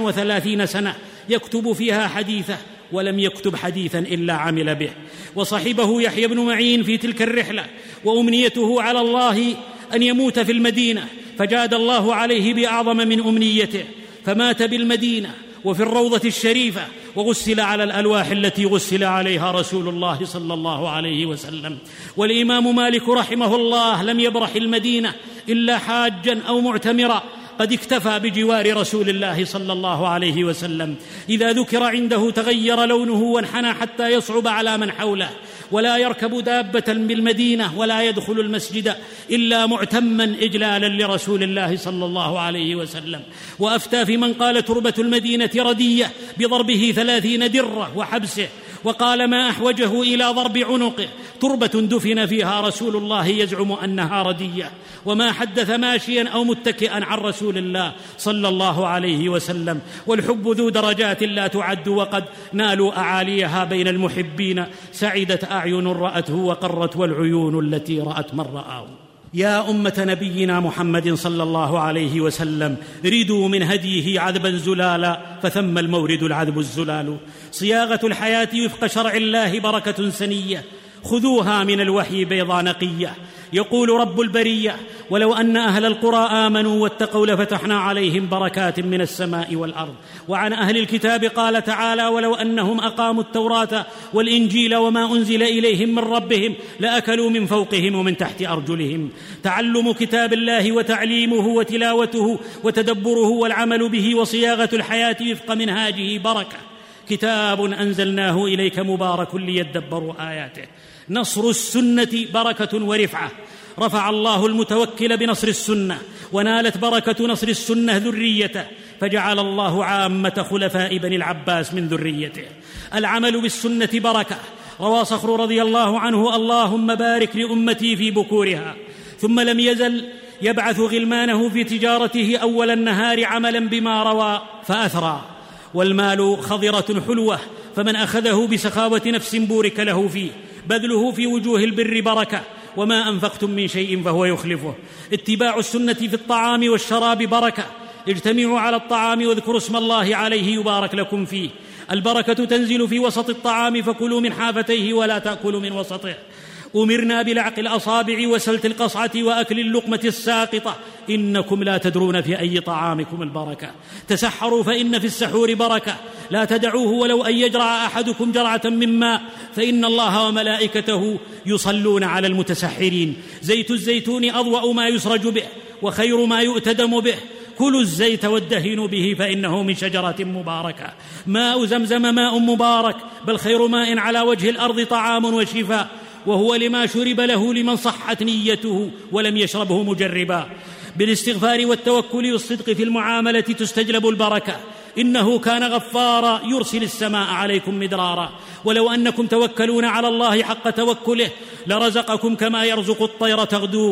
37 سنة يكتب فيها حديثه، ولم يكتب حديثا إلا عمل به. وصحبه يحيى بن معين في تلك الرحلة، وأمنيته على الله أن يموت في المدينة، فجاد الله عليه بأعظم من أمنيته، فمات بالمدينة وفي الروضة الشريفة، وغسل على الألواح التي غسل عليها رسول الله صلى الله عليه وسلم. والإمام مالك رحمه الله لم يبرح المدينة إلا حاجا أو معتمرا، قد اكتفى بجوار رسول الله صلى الله عليه وسلم. إذا ذكر عنده تغير لونه وانحنى حتى يصعب على من حوله، ولا يركب دابة بالمدينة، ولا يدخل المسجد إلا معتما إجلالا لرسول الله صلى الله عليه وسلم. وأفتى في من قال تربة المدينة ردية بضربه 30 درة وحبسه، وقال ما أحوجه إلى ضرب عنقه، تربة دفن فيها رسول الله يزعم أنها ردية. وما حدث ماشيا أو متكئا عن رسول الله صلى الله عليه وسلم. والحب ذو درجات لا تعد، وقد نالوا أعاليها بين المحبين، سعدت أعين رأته وقرت والعيون التي رأت من رآه. يا أمة نبينا محمد صلى الله عليه وسلم، ردوا من هديه عذبا زلالا، فثم المورد العذب الزلال. صياغة الحياة وفق شرع الله بركة سنية، خذوها من الوحي بيضا نقية. يقول رب البرية: ولو أن أهل القرى آمنوا واتقوا لفتحنا عليهم بركات من السماء والأرض. وعن أهل الكتاب قال تعالى: ولو أنهم أقاموا التوراة والإنجيل وما أنزل إليهم من ربهم لأكلوا من فوقهم ومن تحت أرجلهم. تعلم كتاب الله وتعليمه وتلاوته وتدبره والعمل به وصياغة الحياة وفق منهاجه بركة. كتاب أنزلناه إليك مبارك ليدبروا آياته. نصر السنة بركة ورفعة، رفع الله المتوكل بنصر السنة، ونالت بركة نصر السنة ذريته، فجعل الله عامة خلفاء بني العباس من ذريته. العمل بالسنة بركة. روى صخر رضي الله عنه: اللهم بارك لأمتي في بكورها. ثم لم يزل يبعث غلمانه في تجارته أول النهار عملا بما روى فأثرى. والمال خضرة حلوة، فمن أخذه بسخاوة نفس بورك له فيه. بذله في وجوه البر بركة، وما أنفقتم من شيء فهو يخلفه. اتباع السنة في الطعام والشراب بركة. اجتمعوا على الطعام واذكروا اسم الله عليه يبارك لكم فيه. البركة تنزل في وسط الطعام، فكلوا من حافتيه ولا تأكلوا من وسطه. أمرنا بلعق الأصابع وسلت القصعة وأكل اللقمة الساقطة، إنكم لا تدرون في أي طعامكم البركة. تسحروا فإن في السحور بركة، لا تدعوه ولو أن يجرع أحدكم جرعة من ماء، فإن الله وملائكته يصلون على المتسحرين. زيت الزيتون أضوأ ما يسرج به، وخير ما يؤتدم به. كلوا الزيت وادهنوا به، فإنه من شجرة مباركة. ماء زمزم ماء مبارك، بل خير ماء على وجه الأرض طعام وشفاء، وهو لما شرب له لمن صحت نيته ولم يشربه مجربا. بالاستغفار والتوكل والصدق في المعاملة تستجلب البركة. إنه كان غفارا يرسل السماء عليكم مدرارا. ولو أنكم توكلون على الله حق توكله لرزقكم كما يرزق الطير تغدو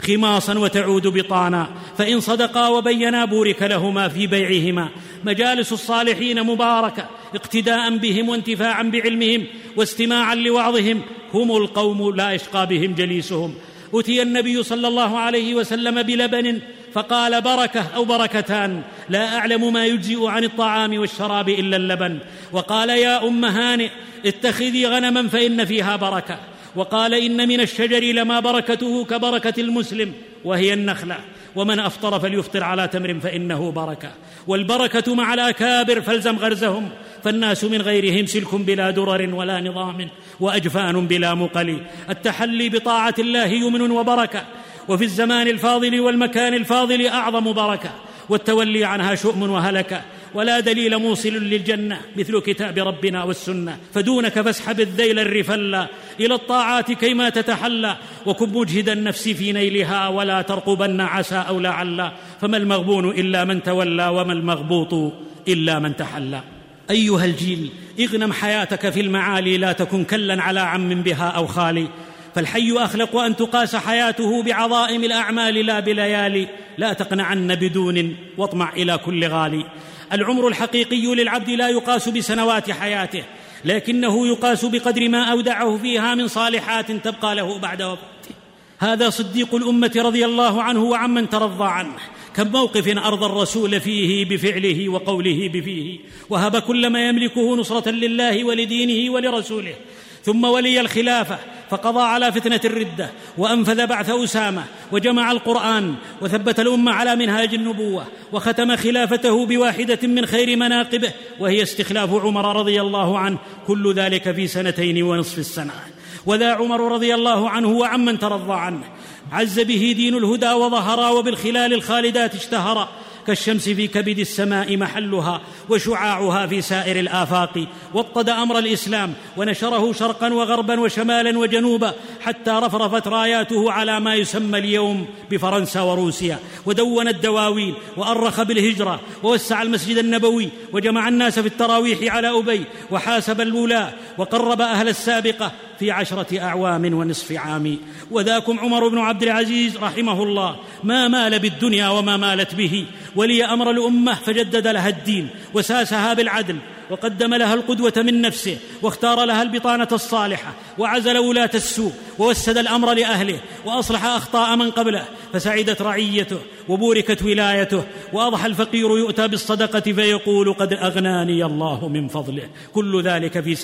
خماصا وتعود بطانا، فإن صدقا وبينا بورك لهما في بيعهما. مجالس الصالحين مباركة اقتداء بهم وانتفاعا بعلمهم واستماعا لوعظهم، هم القوم لا يشقى بهم جليسهم. أتي النبي صلى الله عليه وسلم بلبن فقال بركة أو بركتان، لا أعلم ما يجزئ عن الطعام والشراب إلا اللبن. وقال يا أم هانئ اتخذي غنما فإن فيها بركة. وقال إن من الشجر لما بركته كبركة المسلم وهي النخلة، ومن أفطر فليفطر على تمر فإنه بركة. والبركة مع الأكابر فالزم غرزهم، فالناس من غيرهم سلك بلا درر ولا نظام وأجفان بلا مقل. التحلي بطاعة الله يمن وبركة، وفي الزمان الفاضل والمكان الفاضل أعظم بركة، والتولي عنها شؤم وهلكة. ولا دليل موصل للجنة مثل كتاب ربنا والسنة، فدونك فاسحب الذيل الرفلا إلى الطاعات كيما تتحلى، وكن مجهد النفس في نيلها ولا ترقبن عسى أو لعل، فما المغبون إلا من تولى وما المغبوط إلا من تحلى. أيها الجيل اغنم حياتك في المعالي، لا تكن كلا على عم بها أو خالي، فالحي أخلق أن تقاس حياته بعظائم الأعمال لا بليالي، لا تقنعن بدون واطمع إلى كل غالي. العمر الحقيقي للعبد لا يقاس بسنوات حياته، لكنه يقاس بقدر ما أودعه فيها من صالحات تبقى له بعد وفاته. هذا صديق الأمة رضي الله عنه وعمن ترضى عنه، كم موقف أرضى الرسول فيه بفعله وقوله بفيه، وهب كل ما يملكه نصرة لله ولدينه ولرسوله. ثم ولي الخلافة فقضى على فتنة الردة، وأنفذ بعث أسامة، وجمع القرآن، وثبت الأمة على منهاج النبوة، وختم خلافته بواحدة من خير مناقبه وهي استخلاف عمر رضي الله عنه، كل ذلك في 2.5 السنة. وذا عمر رضي الله عنه وعمن ترضى عنه، عز به دين الهدى وظهرا، وبالخلال الخالدات اشتهرا، كالشمس في كبد السماء محلها، وشعاعها في سائر الآفاق. وطد أمر الإسلام ونشره شرقا وغربا وشمالا وجنوبا، حتى رفرفت راياته على ما يسمى اليوم بفرنسا وروسيا، ودون الدواوين، وأرخ بالهجرة، ووسع المسجد النبوي، وجمع الناس في التراويح على أبي، وحاسب الولاة، وقرب أهل السابقة في 10 أعوام ونصف عام. وذاكم عمر بن عبد العزيز رحمه الله، ما مال بالدنيا وما مالت به، ولي أمر الأمة فجدد لها الدين وساسها بالعدل، وقدم لها القدوة من نفسه، واختار لها البطانة الصالحة، وعزل ولاة السوء، ووسد الأمر لأهله، وأصلح أخطاء من قبله، فسعدت رعيته وبوركت ولايته. وأضحى الفقير يؤتى بالصدقة فيقول قد أغناني الله من فضله، كل ذلك في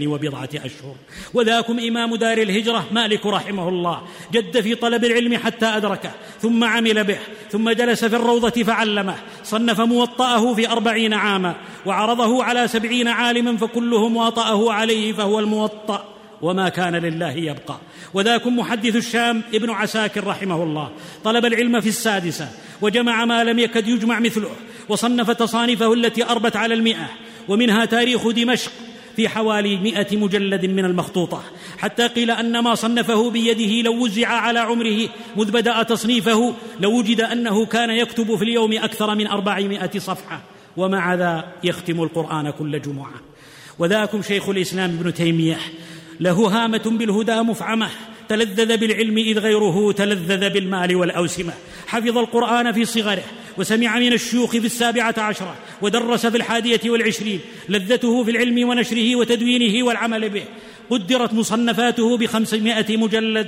2 أشهر. وذاكم إمام دار الهجرة مالك رحمه الله، جد في طلب العلم حتى أدركه، ثم عمل به، ثم جلس في الروضة فعلمه، صنف موطأه في 40 عاما، وعرضه على 70 عالما، فكلهم واطأه عليه فهو الموطأ، وما كان لله يبقى. وذاكم محدث الشام ابن عساكر رحمه الله، طلب العلم في 6 وجمع ما لم يكد يجمع مثله، وصنف تصانيفه التي أربت على 100، ومنها تاريخ دمشق في حوالي 100 مجلد من المخطوطة، حتى قيل أن ما صنفه بيده لو وزع على عمره مذ بدأ تصنيفه لوجد أنه كان يكتب في اليوم أكثر من 400 صفحة، ومع ذا يختم القرآن كل جمعة. وذاكم شيخ الإسلام ابن تيمية، له هامة بالهدى مفعمة، تلذذ بالعلم إذ غيره تلذذ بالمال والأوسمة، حفظ القرآن في صغره، وسمع من الشيوخ في 17، ودرس في 21، لذته في العلم ونشره وتدوينه والعمل به. قدرت مصنفاته ب500 مجلد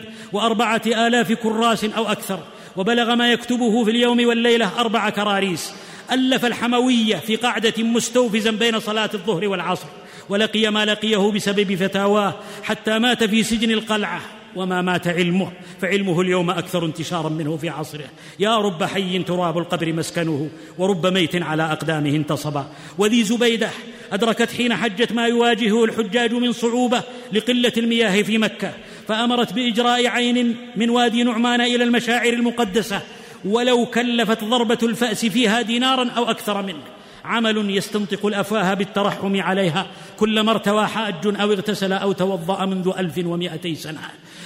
و4000 كراس أو أكثر، وبلغ ما يكتبه في اليوم والليلة 4 كراريس. ألف الحموية في قعدة مستوفزا بين صلاة الظهر والعصر، ولقي ما لقيه بسبب فتاواه، حتى مات في سجن القلعة، وما مات علمه، فعلمه اليوم أكثر انتشارا منه في عصره. يا رب حي تراب القبر مسكنه، ورب ميت على أقدامه انتصبا. وذي زبيدة أدركت حين حجت ما يواجهه الحجاج من صعوبة لقلة المياه في مكة، فأمرت بإجراء عين من وادي نعمان إلى المشاعر المقدسة، ولو كلفت ضربة الفأس فيها دينارا أو أكثر منه. عمل يستنطق الأفواه بالترحم عليها كلما ارتوى حاج أو اغتسل أو توضأ منذ 1200 سنة،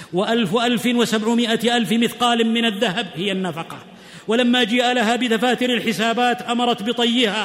و1700 مثقال من الذهب هي النفقة. ولما جاء لها بدفاتر الحسابات أمرت بطيها،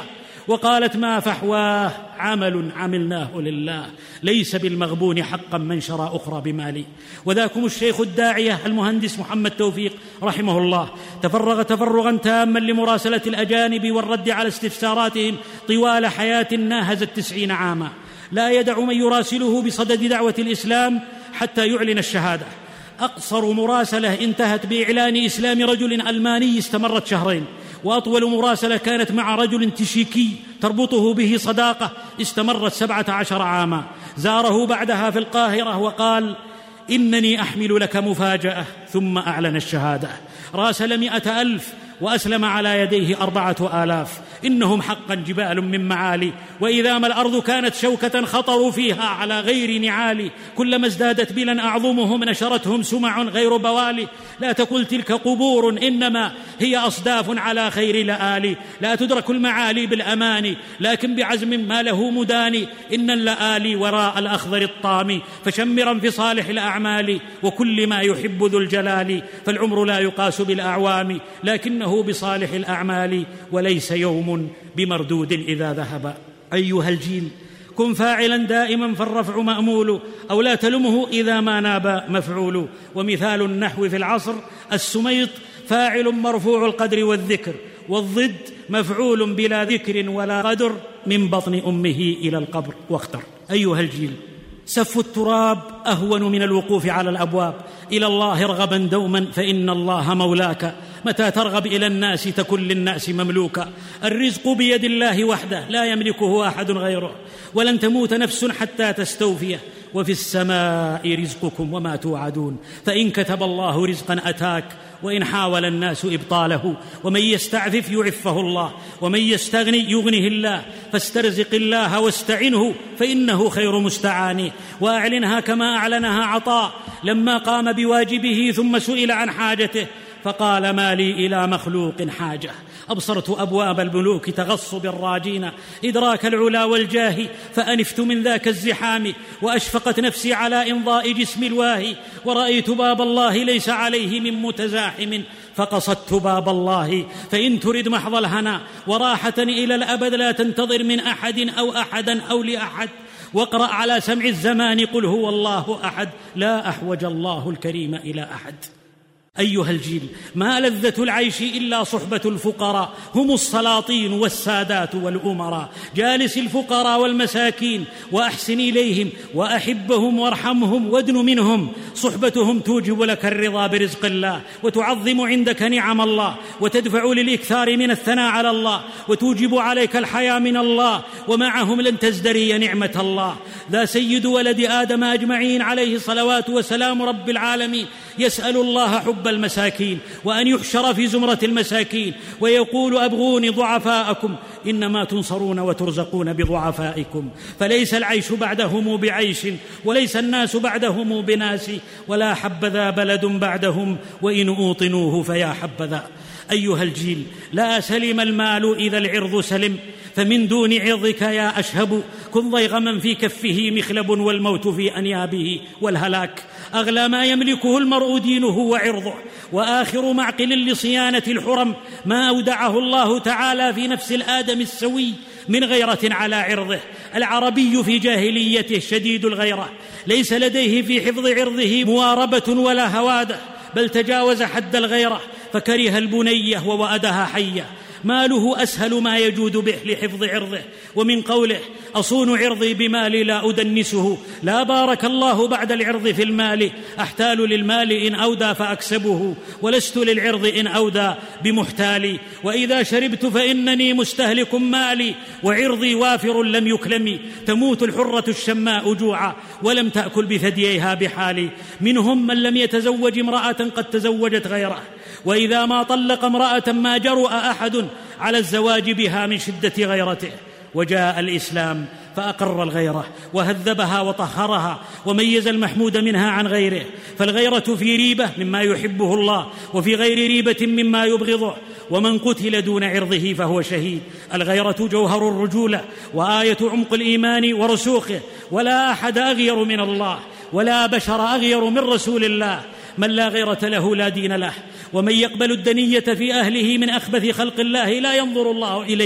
وقالت: ما فحواه، عمل عملناه لله، ليس بالمغبون حقا من شرى أخرى بمالي. وذاكم الشيخ الداعية المهندس محمد توفيق رحمه الله تفرغ تفرغا تاما لمراسلة الأجانب والرد على استفساراتهم طوال حياة ناهزت 90 عاما، لا يدع من يراسله بصدد دعوة الإسلام حتى يعلن الشهادة. أقصر مراسلة انتهت بإعلان إسلام رجل ألماني استمرت 2 شهرين، وأطول مراسلة كانت مع رجل تشيكي تربطه به صداقة استمرت 17 عاما. زاره بعدها في القاهرة وقال: إنني أحمل لك مفاجأة، ثم أعلن الشهادة. راسل 100,000 وأسلم على يديه 4,000. إنهم حقا جبال من معالي، وإذا ما الأرض كانت شوكة خطروا فيها على غير نعال، كلما ازدادت بلا أعظمهم نشرتهم سمع غير بوالي. لا تقل تلك قبور، إنما هي أصداف على خير لآلي. لا تدرك المعالي بالأمان، لكن بعزم ما له مداني. إن اللآلي وراء الأخضر الطامي، فشمرا في صالح الأعمال وكل ما يحب ذو الجلال. فالعمر لا يقاس بالأعوام، لكنه بصالح الأعمال، وليس يوم بمردود إذا ذهب. أيها الجيل، كن فاعلا دائما فالرفع مأمول، أو لا تلمه إذا ما ناب مفعول. ومثال النحو في العصر السميط: فاعل مرفوع القدر والذكر، والضد مفعول بلا ذكر ولا قدر، من بطن أمه إلى القبر. واختر. أيها الجيل، سف التراب أهون من الوقوف على الأبواب. إلى الله ارغبا دوما، فإن الله مولاك. متى ترغب إلى الناس تكن للناس مملوكا. الرزق بيد الله وحده، لا يملكه أحد غيره. ولن تموت نفس حتى تستوفيه، وفي السماء رزقكم وما توعدون. فإن كتب الله رزقا أتاك، وإن حاول الناس إبطاله. ومن يستعفف يعفه الله، ومن يستغني يغنه الله. فاسترزق الله واستعنه، فإنه خير مستعان. وأعلنها كما أعلنها عطاء لما قام بواجبه ثم سئل عن حاجته، فقال: ما لي إلى مخلوق حاجة. أبصرت أبواب الملوك تغص بالراجين، إدراك العلا والجاه، فأنفت من ذاك الزحام. وأشفقت نفسي على إمضاء جسم الواهي، ورأيت باب الله ليس عليه من متزاحم، فقصدت باب الله. فإن ترد محض الهنا وراحة إلى الأبد، لا تنتظر من أحد أو أحدا أو لأحد. واقرأ على سمع الزمان: قل هو الله أحد، لا أحوج الله الكريم إلى أحد. أيها الجيل، ما لذة العيش إلا صحبة الفقراء، هم السلاطين والسادات والأمراء. جالس الفقراء والمساكين وأحسن إليهم، وأحبهم وارحمهم وادن منهم. صحبتهم توجب لك الرضا برزق الله، وتعظم عندك نعم الله، وتدفع للإكثار من الثناء على الله، وتوجب عليك الحياء من الله. ومعهم لن تزدري نعمة الله. ذا سيد ولد آدم أجمعين عليه صلوات وسلام رب العالمين يسأل الله حب المساكين، وأن يحشر في زمرة المساكين، ويقول: أبغوني ضعفاءكم، إنما تنصرون وترزقون بضعفائكم. فليس العيش بعدهم بعيش، وليس الناس بعدهم بناس، ولا حبذا بلد بعدهم، وإن أوطنوه فيا حبذا. أيها الجيل، لا سلم المال إذا العرض سلم، فمن دون عرضك يا أشهب. كن ضيغ من في كفه مخلب، والموت في أنيابه والهلاك. أغلى ما يملكه المرء دينه وعرضه، وآخر معقل لصيانة الحرم ما أودعه الله تعالى في نفس الآدم السوي من غيرة على عرضه. العربي في جاهليته شديد الغيرة، ليس لديه في حفظ عرضه مواربة ولا هوادة، بل تجاوز حد الغيرة، فكره البنية ووأدها حية. ماله أسهل ما يجود به لحفظ عرضه. ومن قوله: أصون عرضي بمالي لا أدنسه، لا بارك الله بعد العرض في المال. أحتال للمال إن أودى فأكسبه، ولست للعرض إن أودى بمحتالي. وإذا شربت فإنني مستهلك مالي، وعرضي وافر لم يكلم. تموت الحرة الشماء جوعا، ولم تأكل بثدييها بحالي. منهم من لم يتزوج امرأة قد تزوجت غيره، وإذا ما طلق امرأة ما جرؤ أحد على الزواج بها من شدة غيرته. وجاء الإسلام فأقر الغيرة وهذبها وطهرها، وميز المحمود منها عن غيره. فالغيرة في ريبة مما يحبه الله، وفي غير ريبة مما يبغضه. ومن قتل دون عرضه فهو شهيد. الغيرة جوهر الرجولة، وآية عمق الإيمان ورسوخه. ولا أحد أغير من الله، ولا بشر أغير من رسول الله. من لا غيرة له لا دين له. ومن يقبل الدنية في أهله من أخبث خلق الله لا ينظر الله إليه.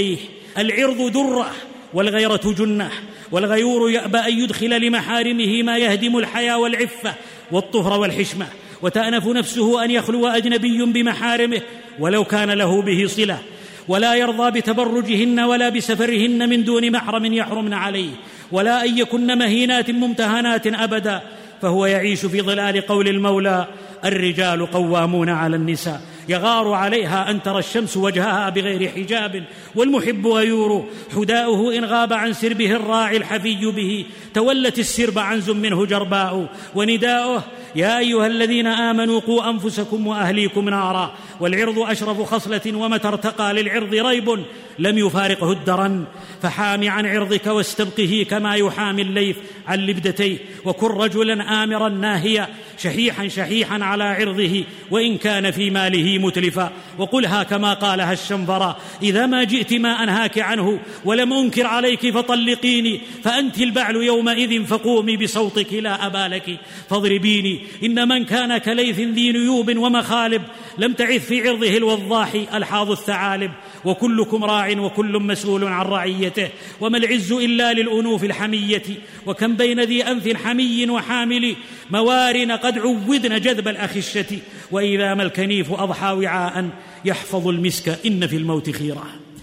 العرض درة والغيرة جنة، والغيور يأبى أن يدخل لمحارمه ما يهدم الحياء والعفة والطهر والحشمة، وتأنف نفسه أن يخلو أجنبي بمحارمه ولو كان له به صلة، ولا يرضى بتبرجهن ولا بسفرهن من دون محرم يحرمن عليه، ولا أن يكن مهينات ممتهنات أبدا، فهو يعيش في ظلال قول المولى: الرجال قوامون على النساء، يغار عليها أن ترى الشمس وجهها بغير حجاب، والمحب غيور حداؤه إن غاب عن سربه الراعي الحفي به، تولت السرب عنز منه جرباء، ونداؤه: يا أيها الذين آمنوا قوا أنفسكم وأهليكم نارا. والعرض أشرف خصلة، ومتى ارتقى للعرض ريب لم يفارقه الدرن، فحام عن عرضك واستبقه كما يحامي الليث عن لبدتيه، وكن رجلا آمرا ناهيا شحيحا على عرضه وإن كان في ماله متلفا، وقلها كما قالها الشنفرة: إذا ما جئت ما أنهاك عنه ولم أنكر عليك فطلقيني، فأنت البعل يومئذ فقومي بصوتك لا أبا لك فاضربيني. إن من كان كليث ذي نيوب ومخالب لم تعث في عرضه الوضاح ألحاظ الثعالب، وكلكم راع وكل مسؤول عن رعيته، وما العز إلا للأنوف الحمية، وكم بين ذي أنف حمي وحامل موارن قد عودن جذب الأخشة، وإذا ما الكنيف أضحى وعاء يحفظ المسك إن في الموت خيرة.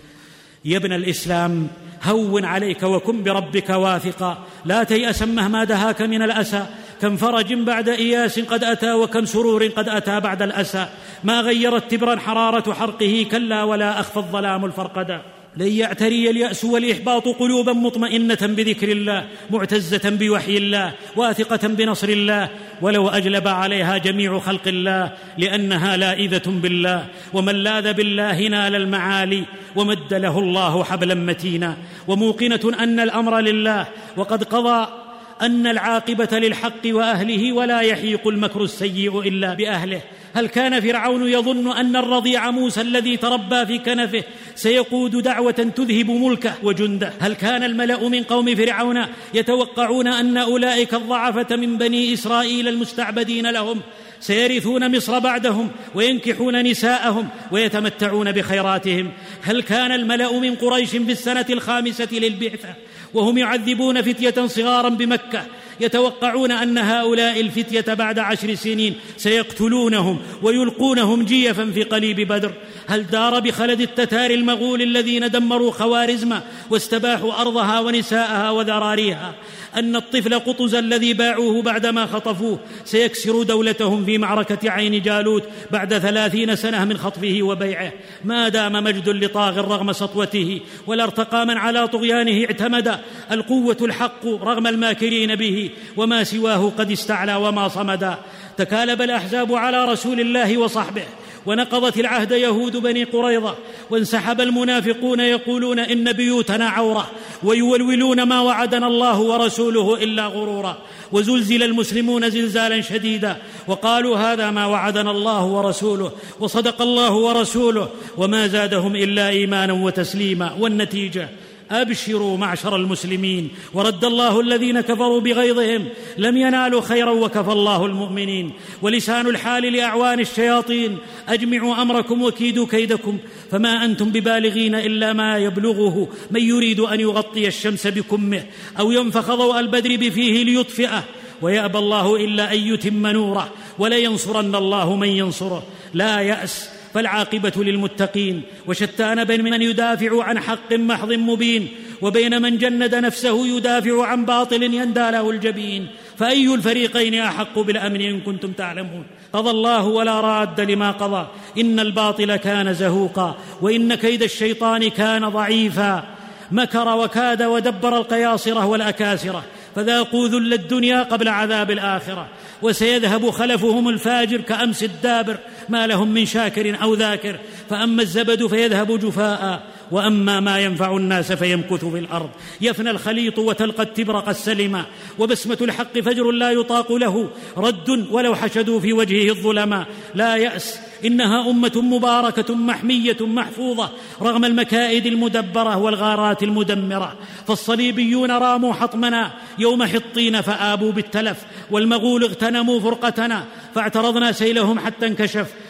يا ابن الإسلام، هون عليك وكن بربك واثقا، لا تيأس مهما دهاك من الأسى، كم فرج بعد إياس قد أتى، وكم سرور قد أتى بعد الأسى، ما غيرت تبرا حرارة حرقه كلا، ولا أخفى الظلام الفرقدا. لن يعتري اليأس والإحباط قلوبا مطمئنة بذكر الله، معتزة بوحي الله، واثقة بنصر الله، ولو أجلب عليها جميع خلق الله، لأنها لائذة بالله، ومن لاذ بالله نال المعالي، ومد له الله حبلا متينا، وموقنة أن الأمر لله، وقد قضى أن العاقبة للحق وأهله، ولا يحيق المكر السيء إلا بأهله. هل كان فرعون يظن أن الرضيع موسى الذي تربى في كنفه سيقود دعوة تذهب ملكه وجنده؟ هل كان الملأ من قوم فرعون يتوقعون أن أولئك الضعفة من بني إسرائيل المستعبدين لهم سيرثون مصر بعدهم وينكحون نساءهم ويتمتعون بخيراتهم؟ هل كان الملأ من قريش في السنة 5 للبعثة وهم يعذبون فتية صغارا بمكة يتوقعون أن هؤلاء الفتية بعد 10 سنين سيقتلونهم ويلقونهم جيفا في قليب بدر؟ هل دار بخلد التتار المغول الذين دمروا خوارزم واستباحوا أرضها ونساءها وذراريها أن الطفل قطز الذي باعوه بعدما خطفوه سيكسر دولتهم في معركة عين جالوت بعد 30 سنة من خطفه وبيعه؟ ما دام مجد لطاغ رغم سطوته، ولا ارتقى من على طغيانه اعتمد. القوة الحق رغم الماكرين به، وما سواه قد استعلى وما صمدا. تكالب الأحزاب على رسول الله وصحبه، ونقضت العهد يهود بني قريظة، وانسحب المنافقون يقولون إن بيوتنا عورة، ويولولون ما وعدنا الله ورسوله إلا غرورا. وزلزل المسلمون زلزالا شديدا، وقالوا هذا ما وعدنا الله ورسوله، وصدق الله ورسوله، وما زادهم إلا إيمانا وتسليما. والنتيجة: أبشروا معشر المسلمين، ورد الله الذين كفروا بغيظهم، لم ينالوا خيرا وكفى الله المؤمنين. ولسان الحال لأعوان الشياطين: أجمعوا أمركم وكيدوا كيدكم، فما أنتم ببالغين إلا ما يبلغه من يريد أن يغطي الشمس بكمه أو ينفخ ضوء البدر بفيه ليطفئه، ويأبى الله إلا أن يتم نوره، ولينصرن الله من ينصره. لا يأس، فالعاقبة للمتقين. وشتان بين من يدافع عن حق محض مبين، وبين من جند نفسه يدافع عن باطل يندى له الجبين. فأي الفريقين أحق بالأمن إن كنتم تعلمون؟ قضى الله ولا راد لما قضى، إن الباطل كان زهوقا، وإن كيد الشيطان كان ضعيفا. مكر وكاد ودبر القياصرة والأكاسرة، فذاقوا ذل الدنيا قبل عذاب الآخرة. وسيذهب خلفهم الفاجر كأمس الدابر، ما لهم من شاكر أو ذاكر. فأما الزبد فيذهب جفاء، وأما ما ينفع الناس فيمكث في الأرض. يفنى الخليط وتلقى التبرق السلما، وبسمة الحق فجر لا يطاق له رد ولو حشدوا في وجهه الظلما. لا يأس، إنها أمة مباركة محمية محفوظة رغم المكائد المدبرة والغارات المدمرة. فالصليبيون راموا حطمنا يوم حطين فآبوا بالتلف، والمغول اغتنموا فرقتنا فاعترضنا سيلهم حتى انكشف.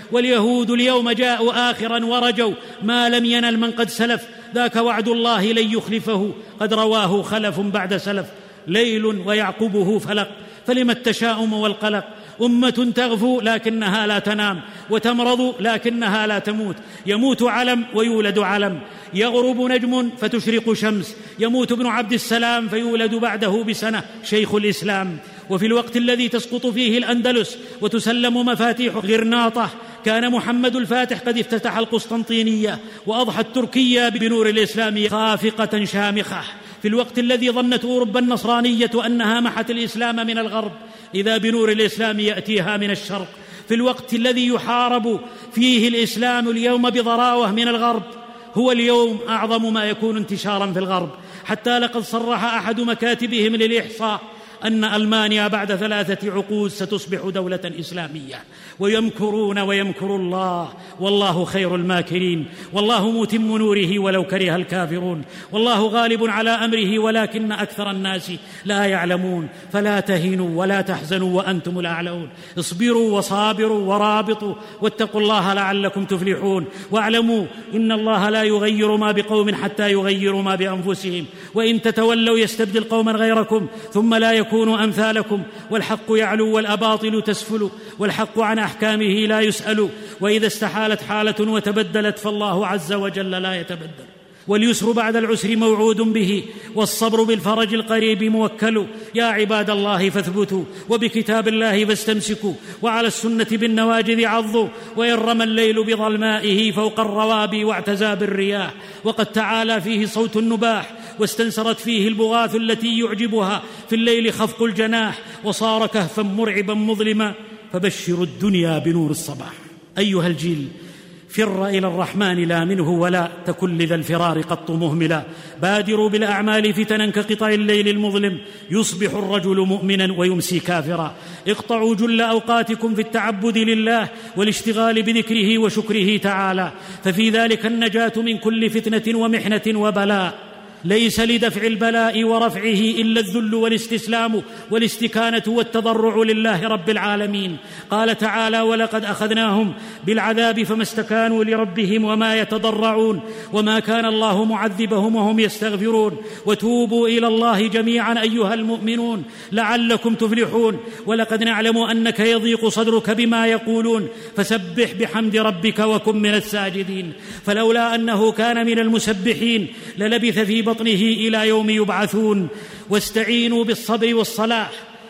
واليهود اليوم جاءوا آخرا ورجوا ما لم ينل من قد سلف، ذاك وعد الله لن يخلفه، قد رواه خلف بعد سلف. ليل ويعقبه فلق، فلم التشاؤم والقلق؟ أمة تغفو لكنها لا تنام، وتمرض لكنها لا تموت. يموت علم ويولد علم، يغرب نجم فتشرق شمس، يموت ابن عبد السلام فيولد بعده بسنة شيخ الإسلام. وفي الوقت الذي تسقط فيه الأندلس وتسلم مفاتيح غرناطة كان محمد الفاتح قد افتتح القسطنطينية وأضحى التركية بنور الإسلام خافقة شامخة. في الوقت الذي ظنت أوروبا النصرانية أنها محت الإسلام من الغرب، إذا بنور الإسلام يأتيها من الشرق. في الوقت الذي يحارب فيه الإسلام اليوم بضراوة من الغرب، هو اليوم أعظم ما يكون انتشارا في الغرب، حتى لقد صرح أحد مكاتبهم للإحصاء أن ألمانيا بعد 3 عقود ستصبح دولة إسلامية. ويمكرون ويمكر الله والله خير الماكرين، والله متم نوره ولو كره الكافرون، والله غالب على أمره ولكن أكثر الناس لا يعلمون. فلا تهنوا ولا تحزنوا وأنتم الأعلون، اصبروا وصابروا ورابطوا واتقوا الله لعلكم تفلحون. واعلموا إن الله لا يغير ما بقوم حتى يغيروا ما بأنفسهم، وإن تتولوا يستبدل قوما غيركم ثم لا يكونوا أمثالكم. والحق يعلو والأباطل تسفل، والحق عن أحكامه لا يسأل. وإذا استحالت حالة وتبدلت فالله عز وجل لا يتبدل. واليسر بعد العسر موعود به، والصبر بالفرج القريب موكل. يا عباد الله فاثبتوا، وبكتاب الله فاستمسكوا، وعلى السنة بالنواجذ عضوا. وإن رمى الليل بظلمائه فوق الروابي واعتزى بالرياح، وقد تعالى فيه صوت النباح، واستنسرت فيه البغاث التي يعجبها في الليل خفق الجناح، وصار كهفا مرعبا مظلما. فبشروا الدنيا بنور الصباح. أيها الجيل، فر إلى الرحمن لا منه ولا، تكن لذا الفرار قط مهملا. بادروا بالأعمال فتنا كقطع الليل المظلم، يصبح الرجل مؤمنا ويمسي كافرا. اقطعوا جل أوقاتكم في التعبد لله والاشتغال بذكره وشكره تعالى، ففي ذلك النجاة من كل فتنة ومحنة وبلاء. ليس لدفع البلاء ورفعه إلا الذل والاستسلام والاستكانة والتضرع لله رب العالمين. قال تعالى: ولقد أخذناهم بالعذاب فما استكانوا لربهم وما يتضرعون وما كان الله معذبهم وهم يستغفرون. وتوبوا إلى الله جميعا أيها المؤمنون لعلكم تفلحون. ولقد نعلم أنك يضيق صدرك بما يقولون، فسبح بحمد ربك وكن من الساجدين. فلولا أنه كان من المسبحين للبث في بطنه إلى يوم يبعثون. واستعينوا بالصبر والصلاح.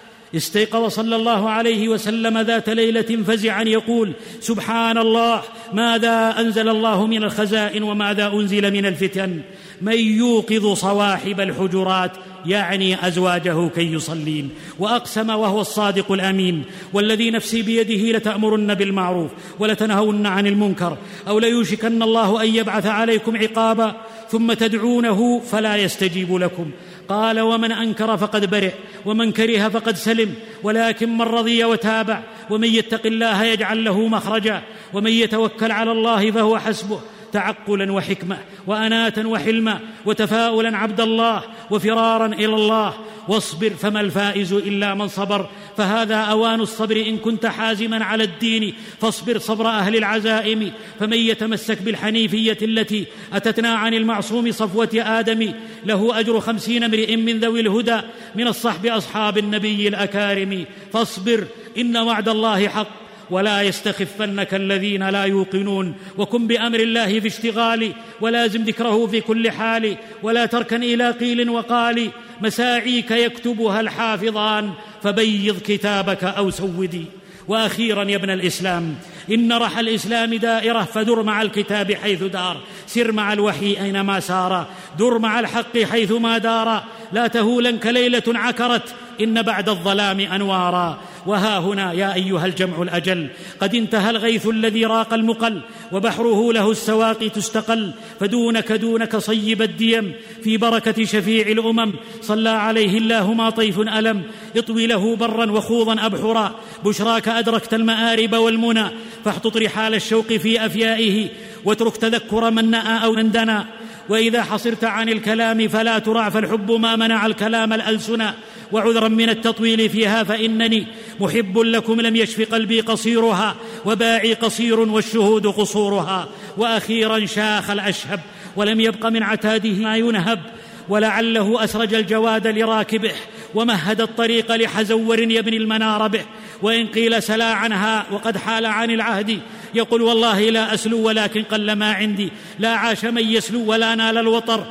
استيقظ صلى الله عليه وسلم ذات ليلة فزعا يقول: سبحان الله، ماذا أنزل الله من الخزائن وماذا أنزل من الفتن؟ من يوقظ صواحب الحجرات، يعني أزواجه كي يصلين. وأقسم وهو الصادق الأمين: والذي نفسي بيده لتأمرن بالمعروف ولتنهون عن المنكر، أو ليوشكن الله أن يبعث عليكم عقابا ثم تدعونه فلا يستجيب لكم. قال: ومن أنكر فقد برئ، ومن كره فقد سلم، ولكن من رضي وتابع. ومن يتق الله يجعل له مخرجا، ومن يتوكل على الله فهو حسبه. تعقلا وحكمة وأناة وحلما وتفاؤلا عبد الله وفرارا إلى الله. واصبر فما الفائز إلا من صبر، فهذا أوان الصبر إن كنت حازما على الدين، فاصبر صبر أهل العزائم. فمن يتمسك بالحنيفية التي أتتنا عن المعصوم صفوة آدم له أجر 50 امرئ من ذوي الهدى من الصحب أصحاب النبي الأكارم. فاصبر إن وعد الله حق، ولا يستخفنك الذين لا يوقنون. وكن بأمر الله في اشتغال، ولازم ذكره في كل حال، ولا تركن إلى قيل وقال. مساعيك يكتبها الحافظان، فبيض كتابك أو سودي. وأخيرا يا ابن الإسلام، إن رحى الإسلام دائرة، فدر مع الكتاب حيث دار، سر مع الوحي أينما سار، در مع الحق حيثما دار. لا تهولنك ليلة عكرت، إن بعد الظلام أنوارا. وها هنا يا أيها الجمع الأجل، قد انتهى الغيث الذي راق المقل، وبحره له السواقي تستقل. فدونك صيب الديم في بركة شفيع الأمم، صلى عليه الله ما طيف ألم. اطوي له برا وخوضا أبحرا، بشراك أدركت المآرب والمنى. فاحطط رحال الشوق في أفيائه، واترك تذكر من نأى أو اندنا. وإذا حصرت عن الكلام فلا ترع، فالحب ما منع الكلام الألسنا. وعذرا من التطويل فيها فإنني محب لكم لم يشف قلبي قصيرها، وباعي قصير والشهود قصورها. وأخيرا شاخ الأشهب ولم يبق من عتاده ما ينهب، ولعله أسرج الجواد لراكبه ومهد الطريق لحزور يبني المنار به. وإن قيل سلا عنها وقد حال عن العهد، يقول والله لا أسلو ولكن قل ما عندي. لا عاش من يسلو ولا نال الوطر،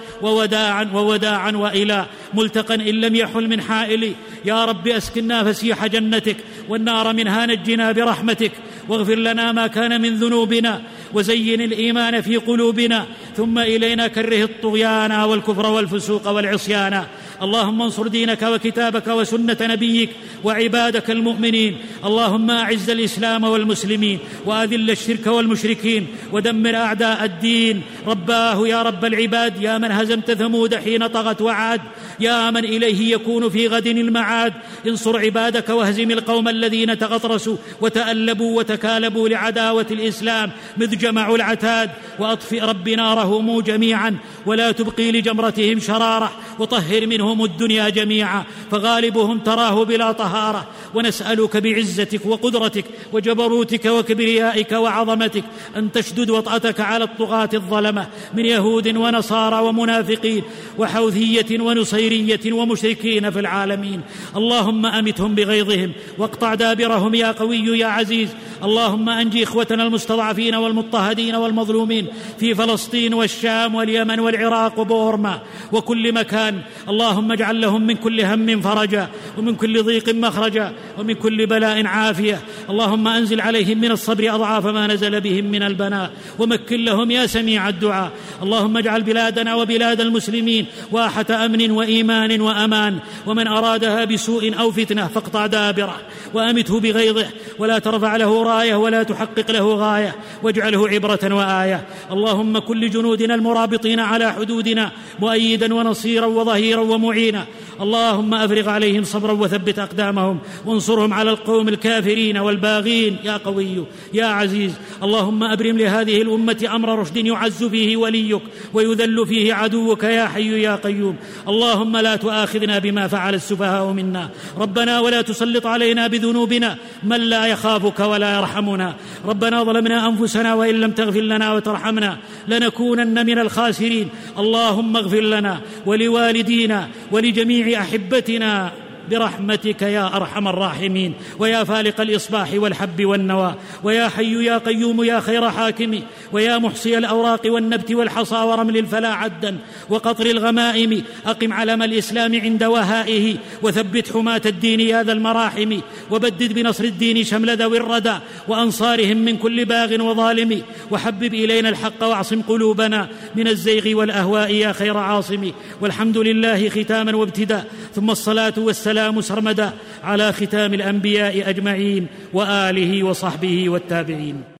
ووداعا وإلى ملتقى إن لم يحل من حائلي. يا رب أسكننا فسيح جنتك، والنار منها نجنا برحمتك، واغفر لنا ما كان من ذنوبنا، وزين الإيمان في قلوبنا، ثم إلينا كره الطغيان والكفر والفسوق والعصيان. اللهم انصر دينك وكتابك وسنة نبيك وعبادك المؤمنين. اللهم أعز الإسلام والمسلمين، وأذل الشرك والمشركين، ودمر أعداء الدين. رباه يا رب العباد، يا من هزمت ثمود حين طغت وعاد، يا من إليه يكون في غد المعاد، انصر عبادك واهزم القوم الذين تغطرسوا وتألبوا وتكالبوا لعداوة الإسلام مذ جمعوا العتاد. وأطفئ رب نارهم جميعا، ولا تبقي لجمرتهم شرارة، وطهر منهم الدنيا جميعا، فغالبهم تراه بلا طهارة. ونسألك بعزتك وقدرتك وجبروتك وكبريائك وعظمتك أن تشدد وطأتك على الطغاة الظلمة من يهود ونصارى ومنافقين وحوثية ونصيرية ومشركين في العالمين. اللهم أمتهم بغيظهم واقطع دابرهم يا قوي يا عزيز. اللهم أنجي إخوتنا المستضعفين والمضطهدين والمظلومين في فلسطين والشام واليمن والعراق وبورما وكل مكان. اللهم اجعل لهم من كل هم فرجا، ومن كل ضيق مخرجا، ومن كل بلاء عافية. اللهم أنزل عليهم من الصبر أضعاف ما نزل بهم من البناء، ومكن لهم يا سميع الدعاء. اللهم اجعل بلادنا وبلاد المسلمين واحة أمن وإيمان وأمان، ومن أرادها بسوء أو فتنة فاقطع دابره وأمته بغيظه، ولا ترفع له راية ولا تحقق له غاية، واجعله عبرة وآية. اللهم كن لجنودنا المرابطين على حدودنا مؤيدا ونصيرا وظهيرا ومعينا. اللهم أفرغ عليهم صبرا وثبت أقدامهم، وانصرهم على القوم الكافرين والباغين يا قوي يا عزيز. اللهم أبرم لهذه الأمة أمر رشد يعز فيه وليك ويذل فيه عدوك يا حي يا قيوم. اللهم لا تؤاخذنا بما فعل السفهاء منا، ربنا ولا تسلط علينا بذنوبنا من لا يخافك ولا يرحمنا. ربنا ظلمنا أنفسنا وإن لم تغفر لنا وترحمنا لنكونن من الخاسرين. اللهم اغفر لنا ولوالدينا ولجميع أحبتنا برحمتك يا أرحم الراحمين، ويا فالق الإصباح والحب والنوى، ويا حي يا قيوم يا خير حاكم، ويا محصي الأوراق والنبت والحصى ورمل الفلا عدا وقطر الغمائم. أقم علم الإسلام عند وهائه، وثبت حماة الدين يا ذا المراحم، وبدد بنصر الدين شمل ذوي الردى وأنصارهم من كل باغ وظالم. وحبب إلينا الحق واعصم قلوبنا من الزيغ والأهواء يا خير عاصم. والحمد لله ختاما وابتداء، ثم الصلاة والسلام سرمدا على ختام الأنبياء أجمعين وآله وصحبه والتابعين.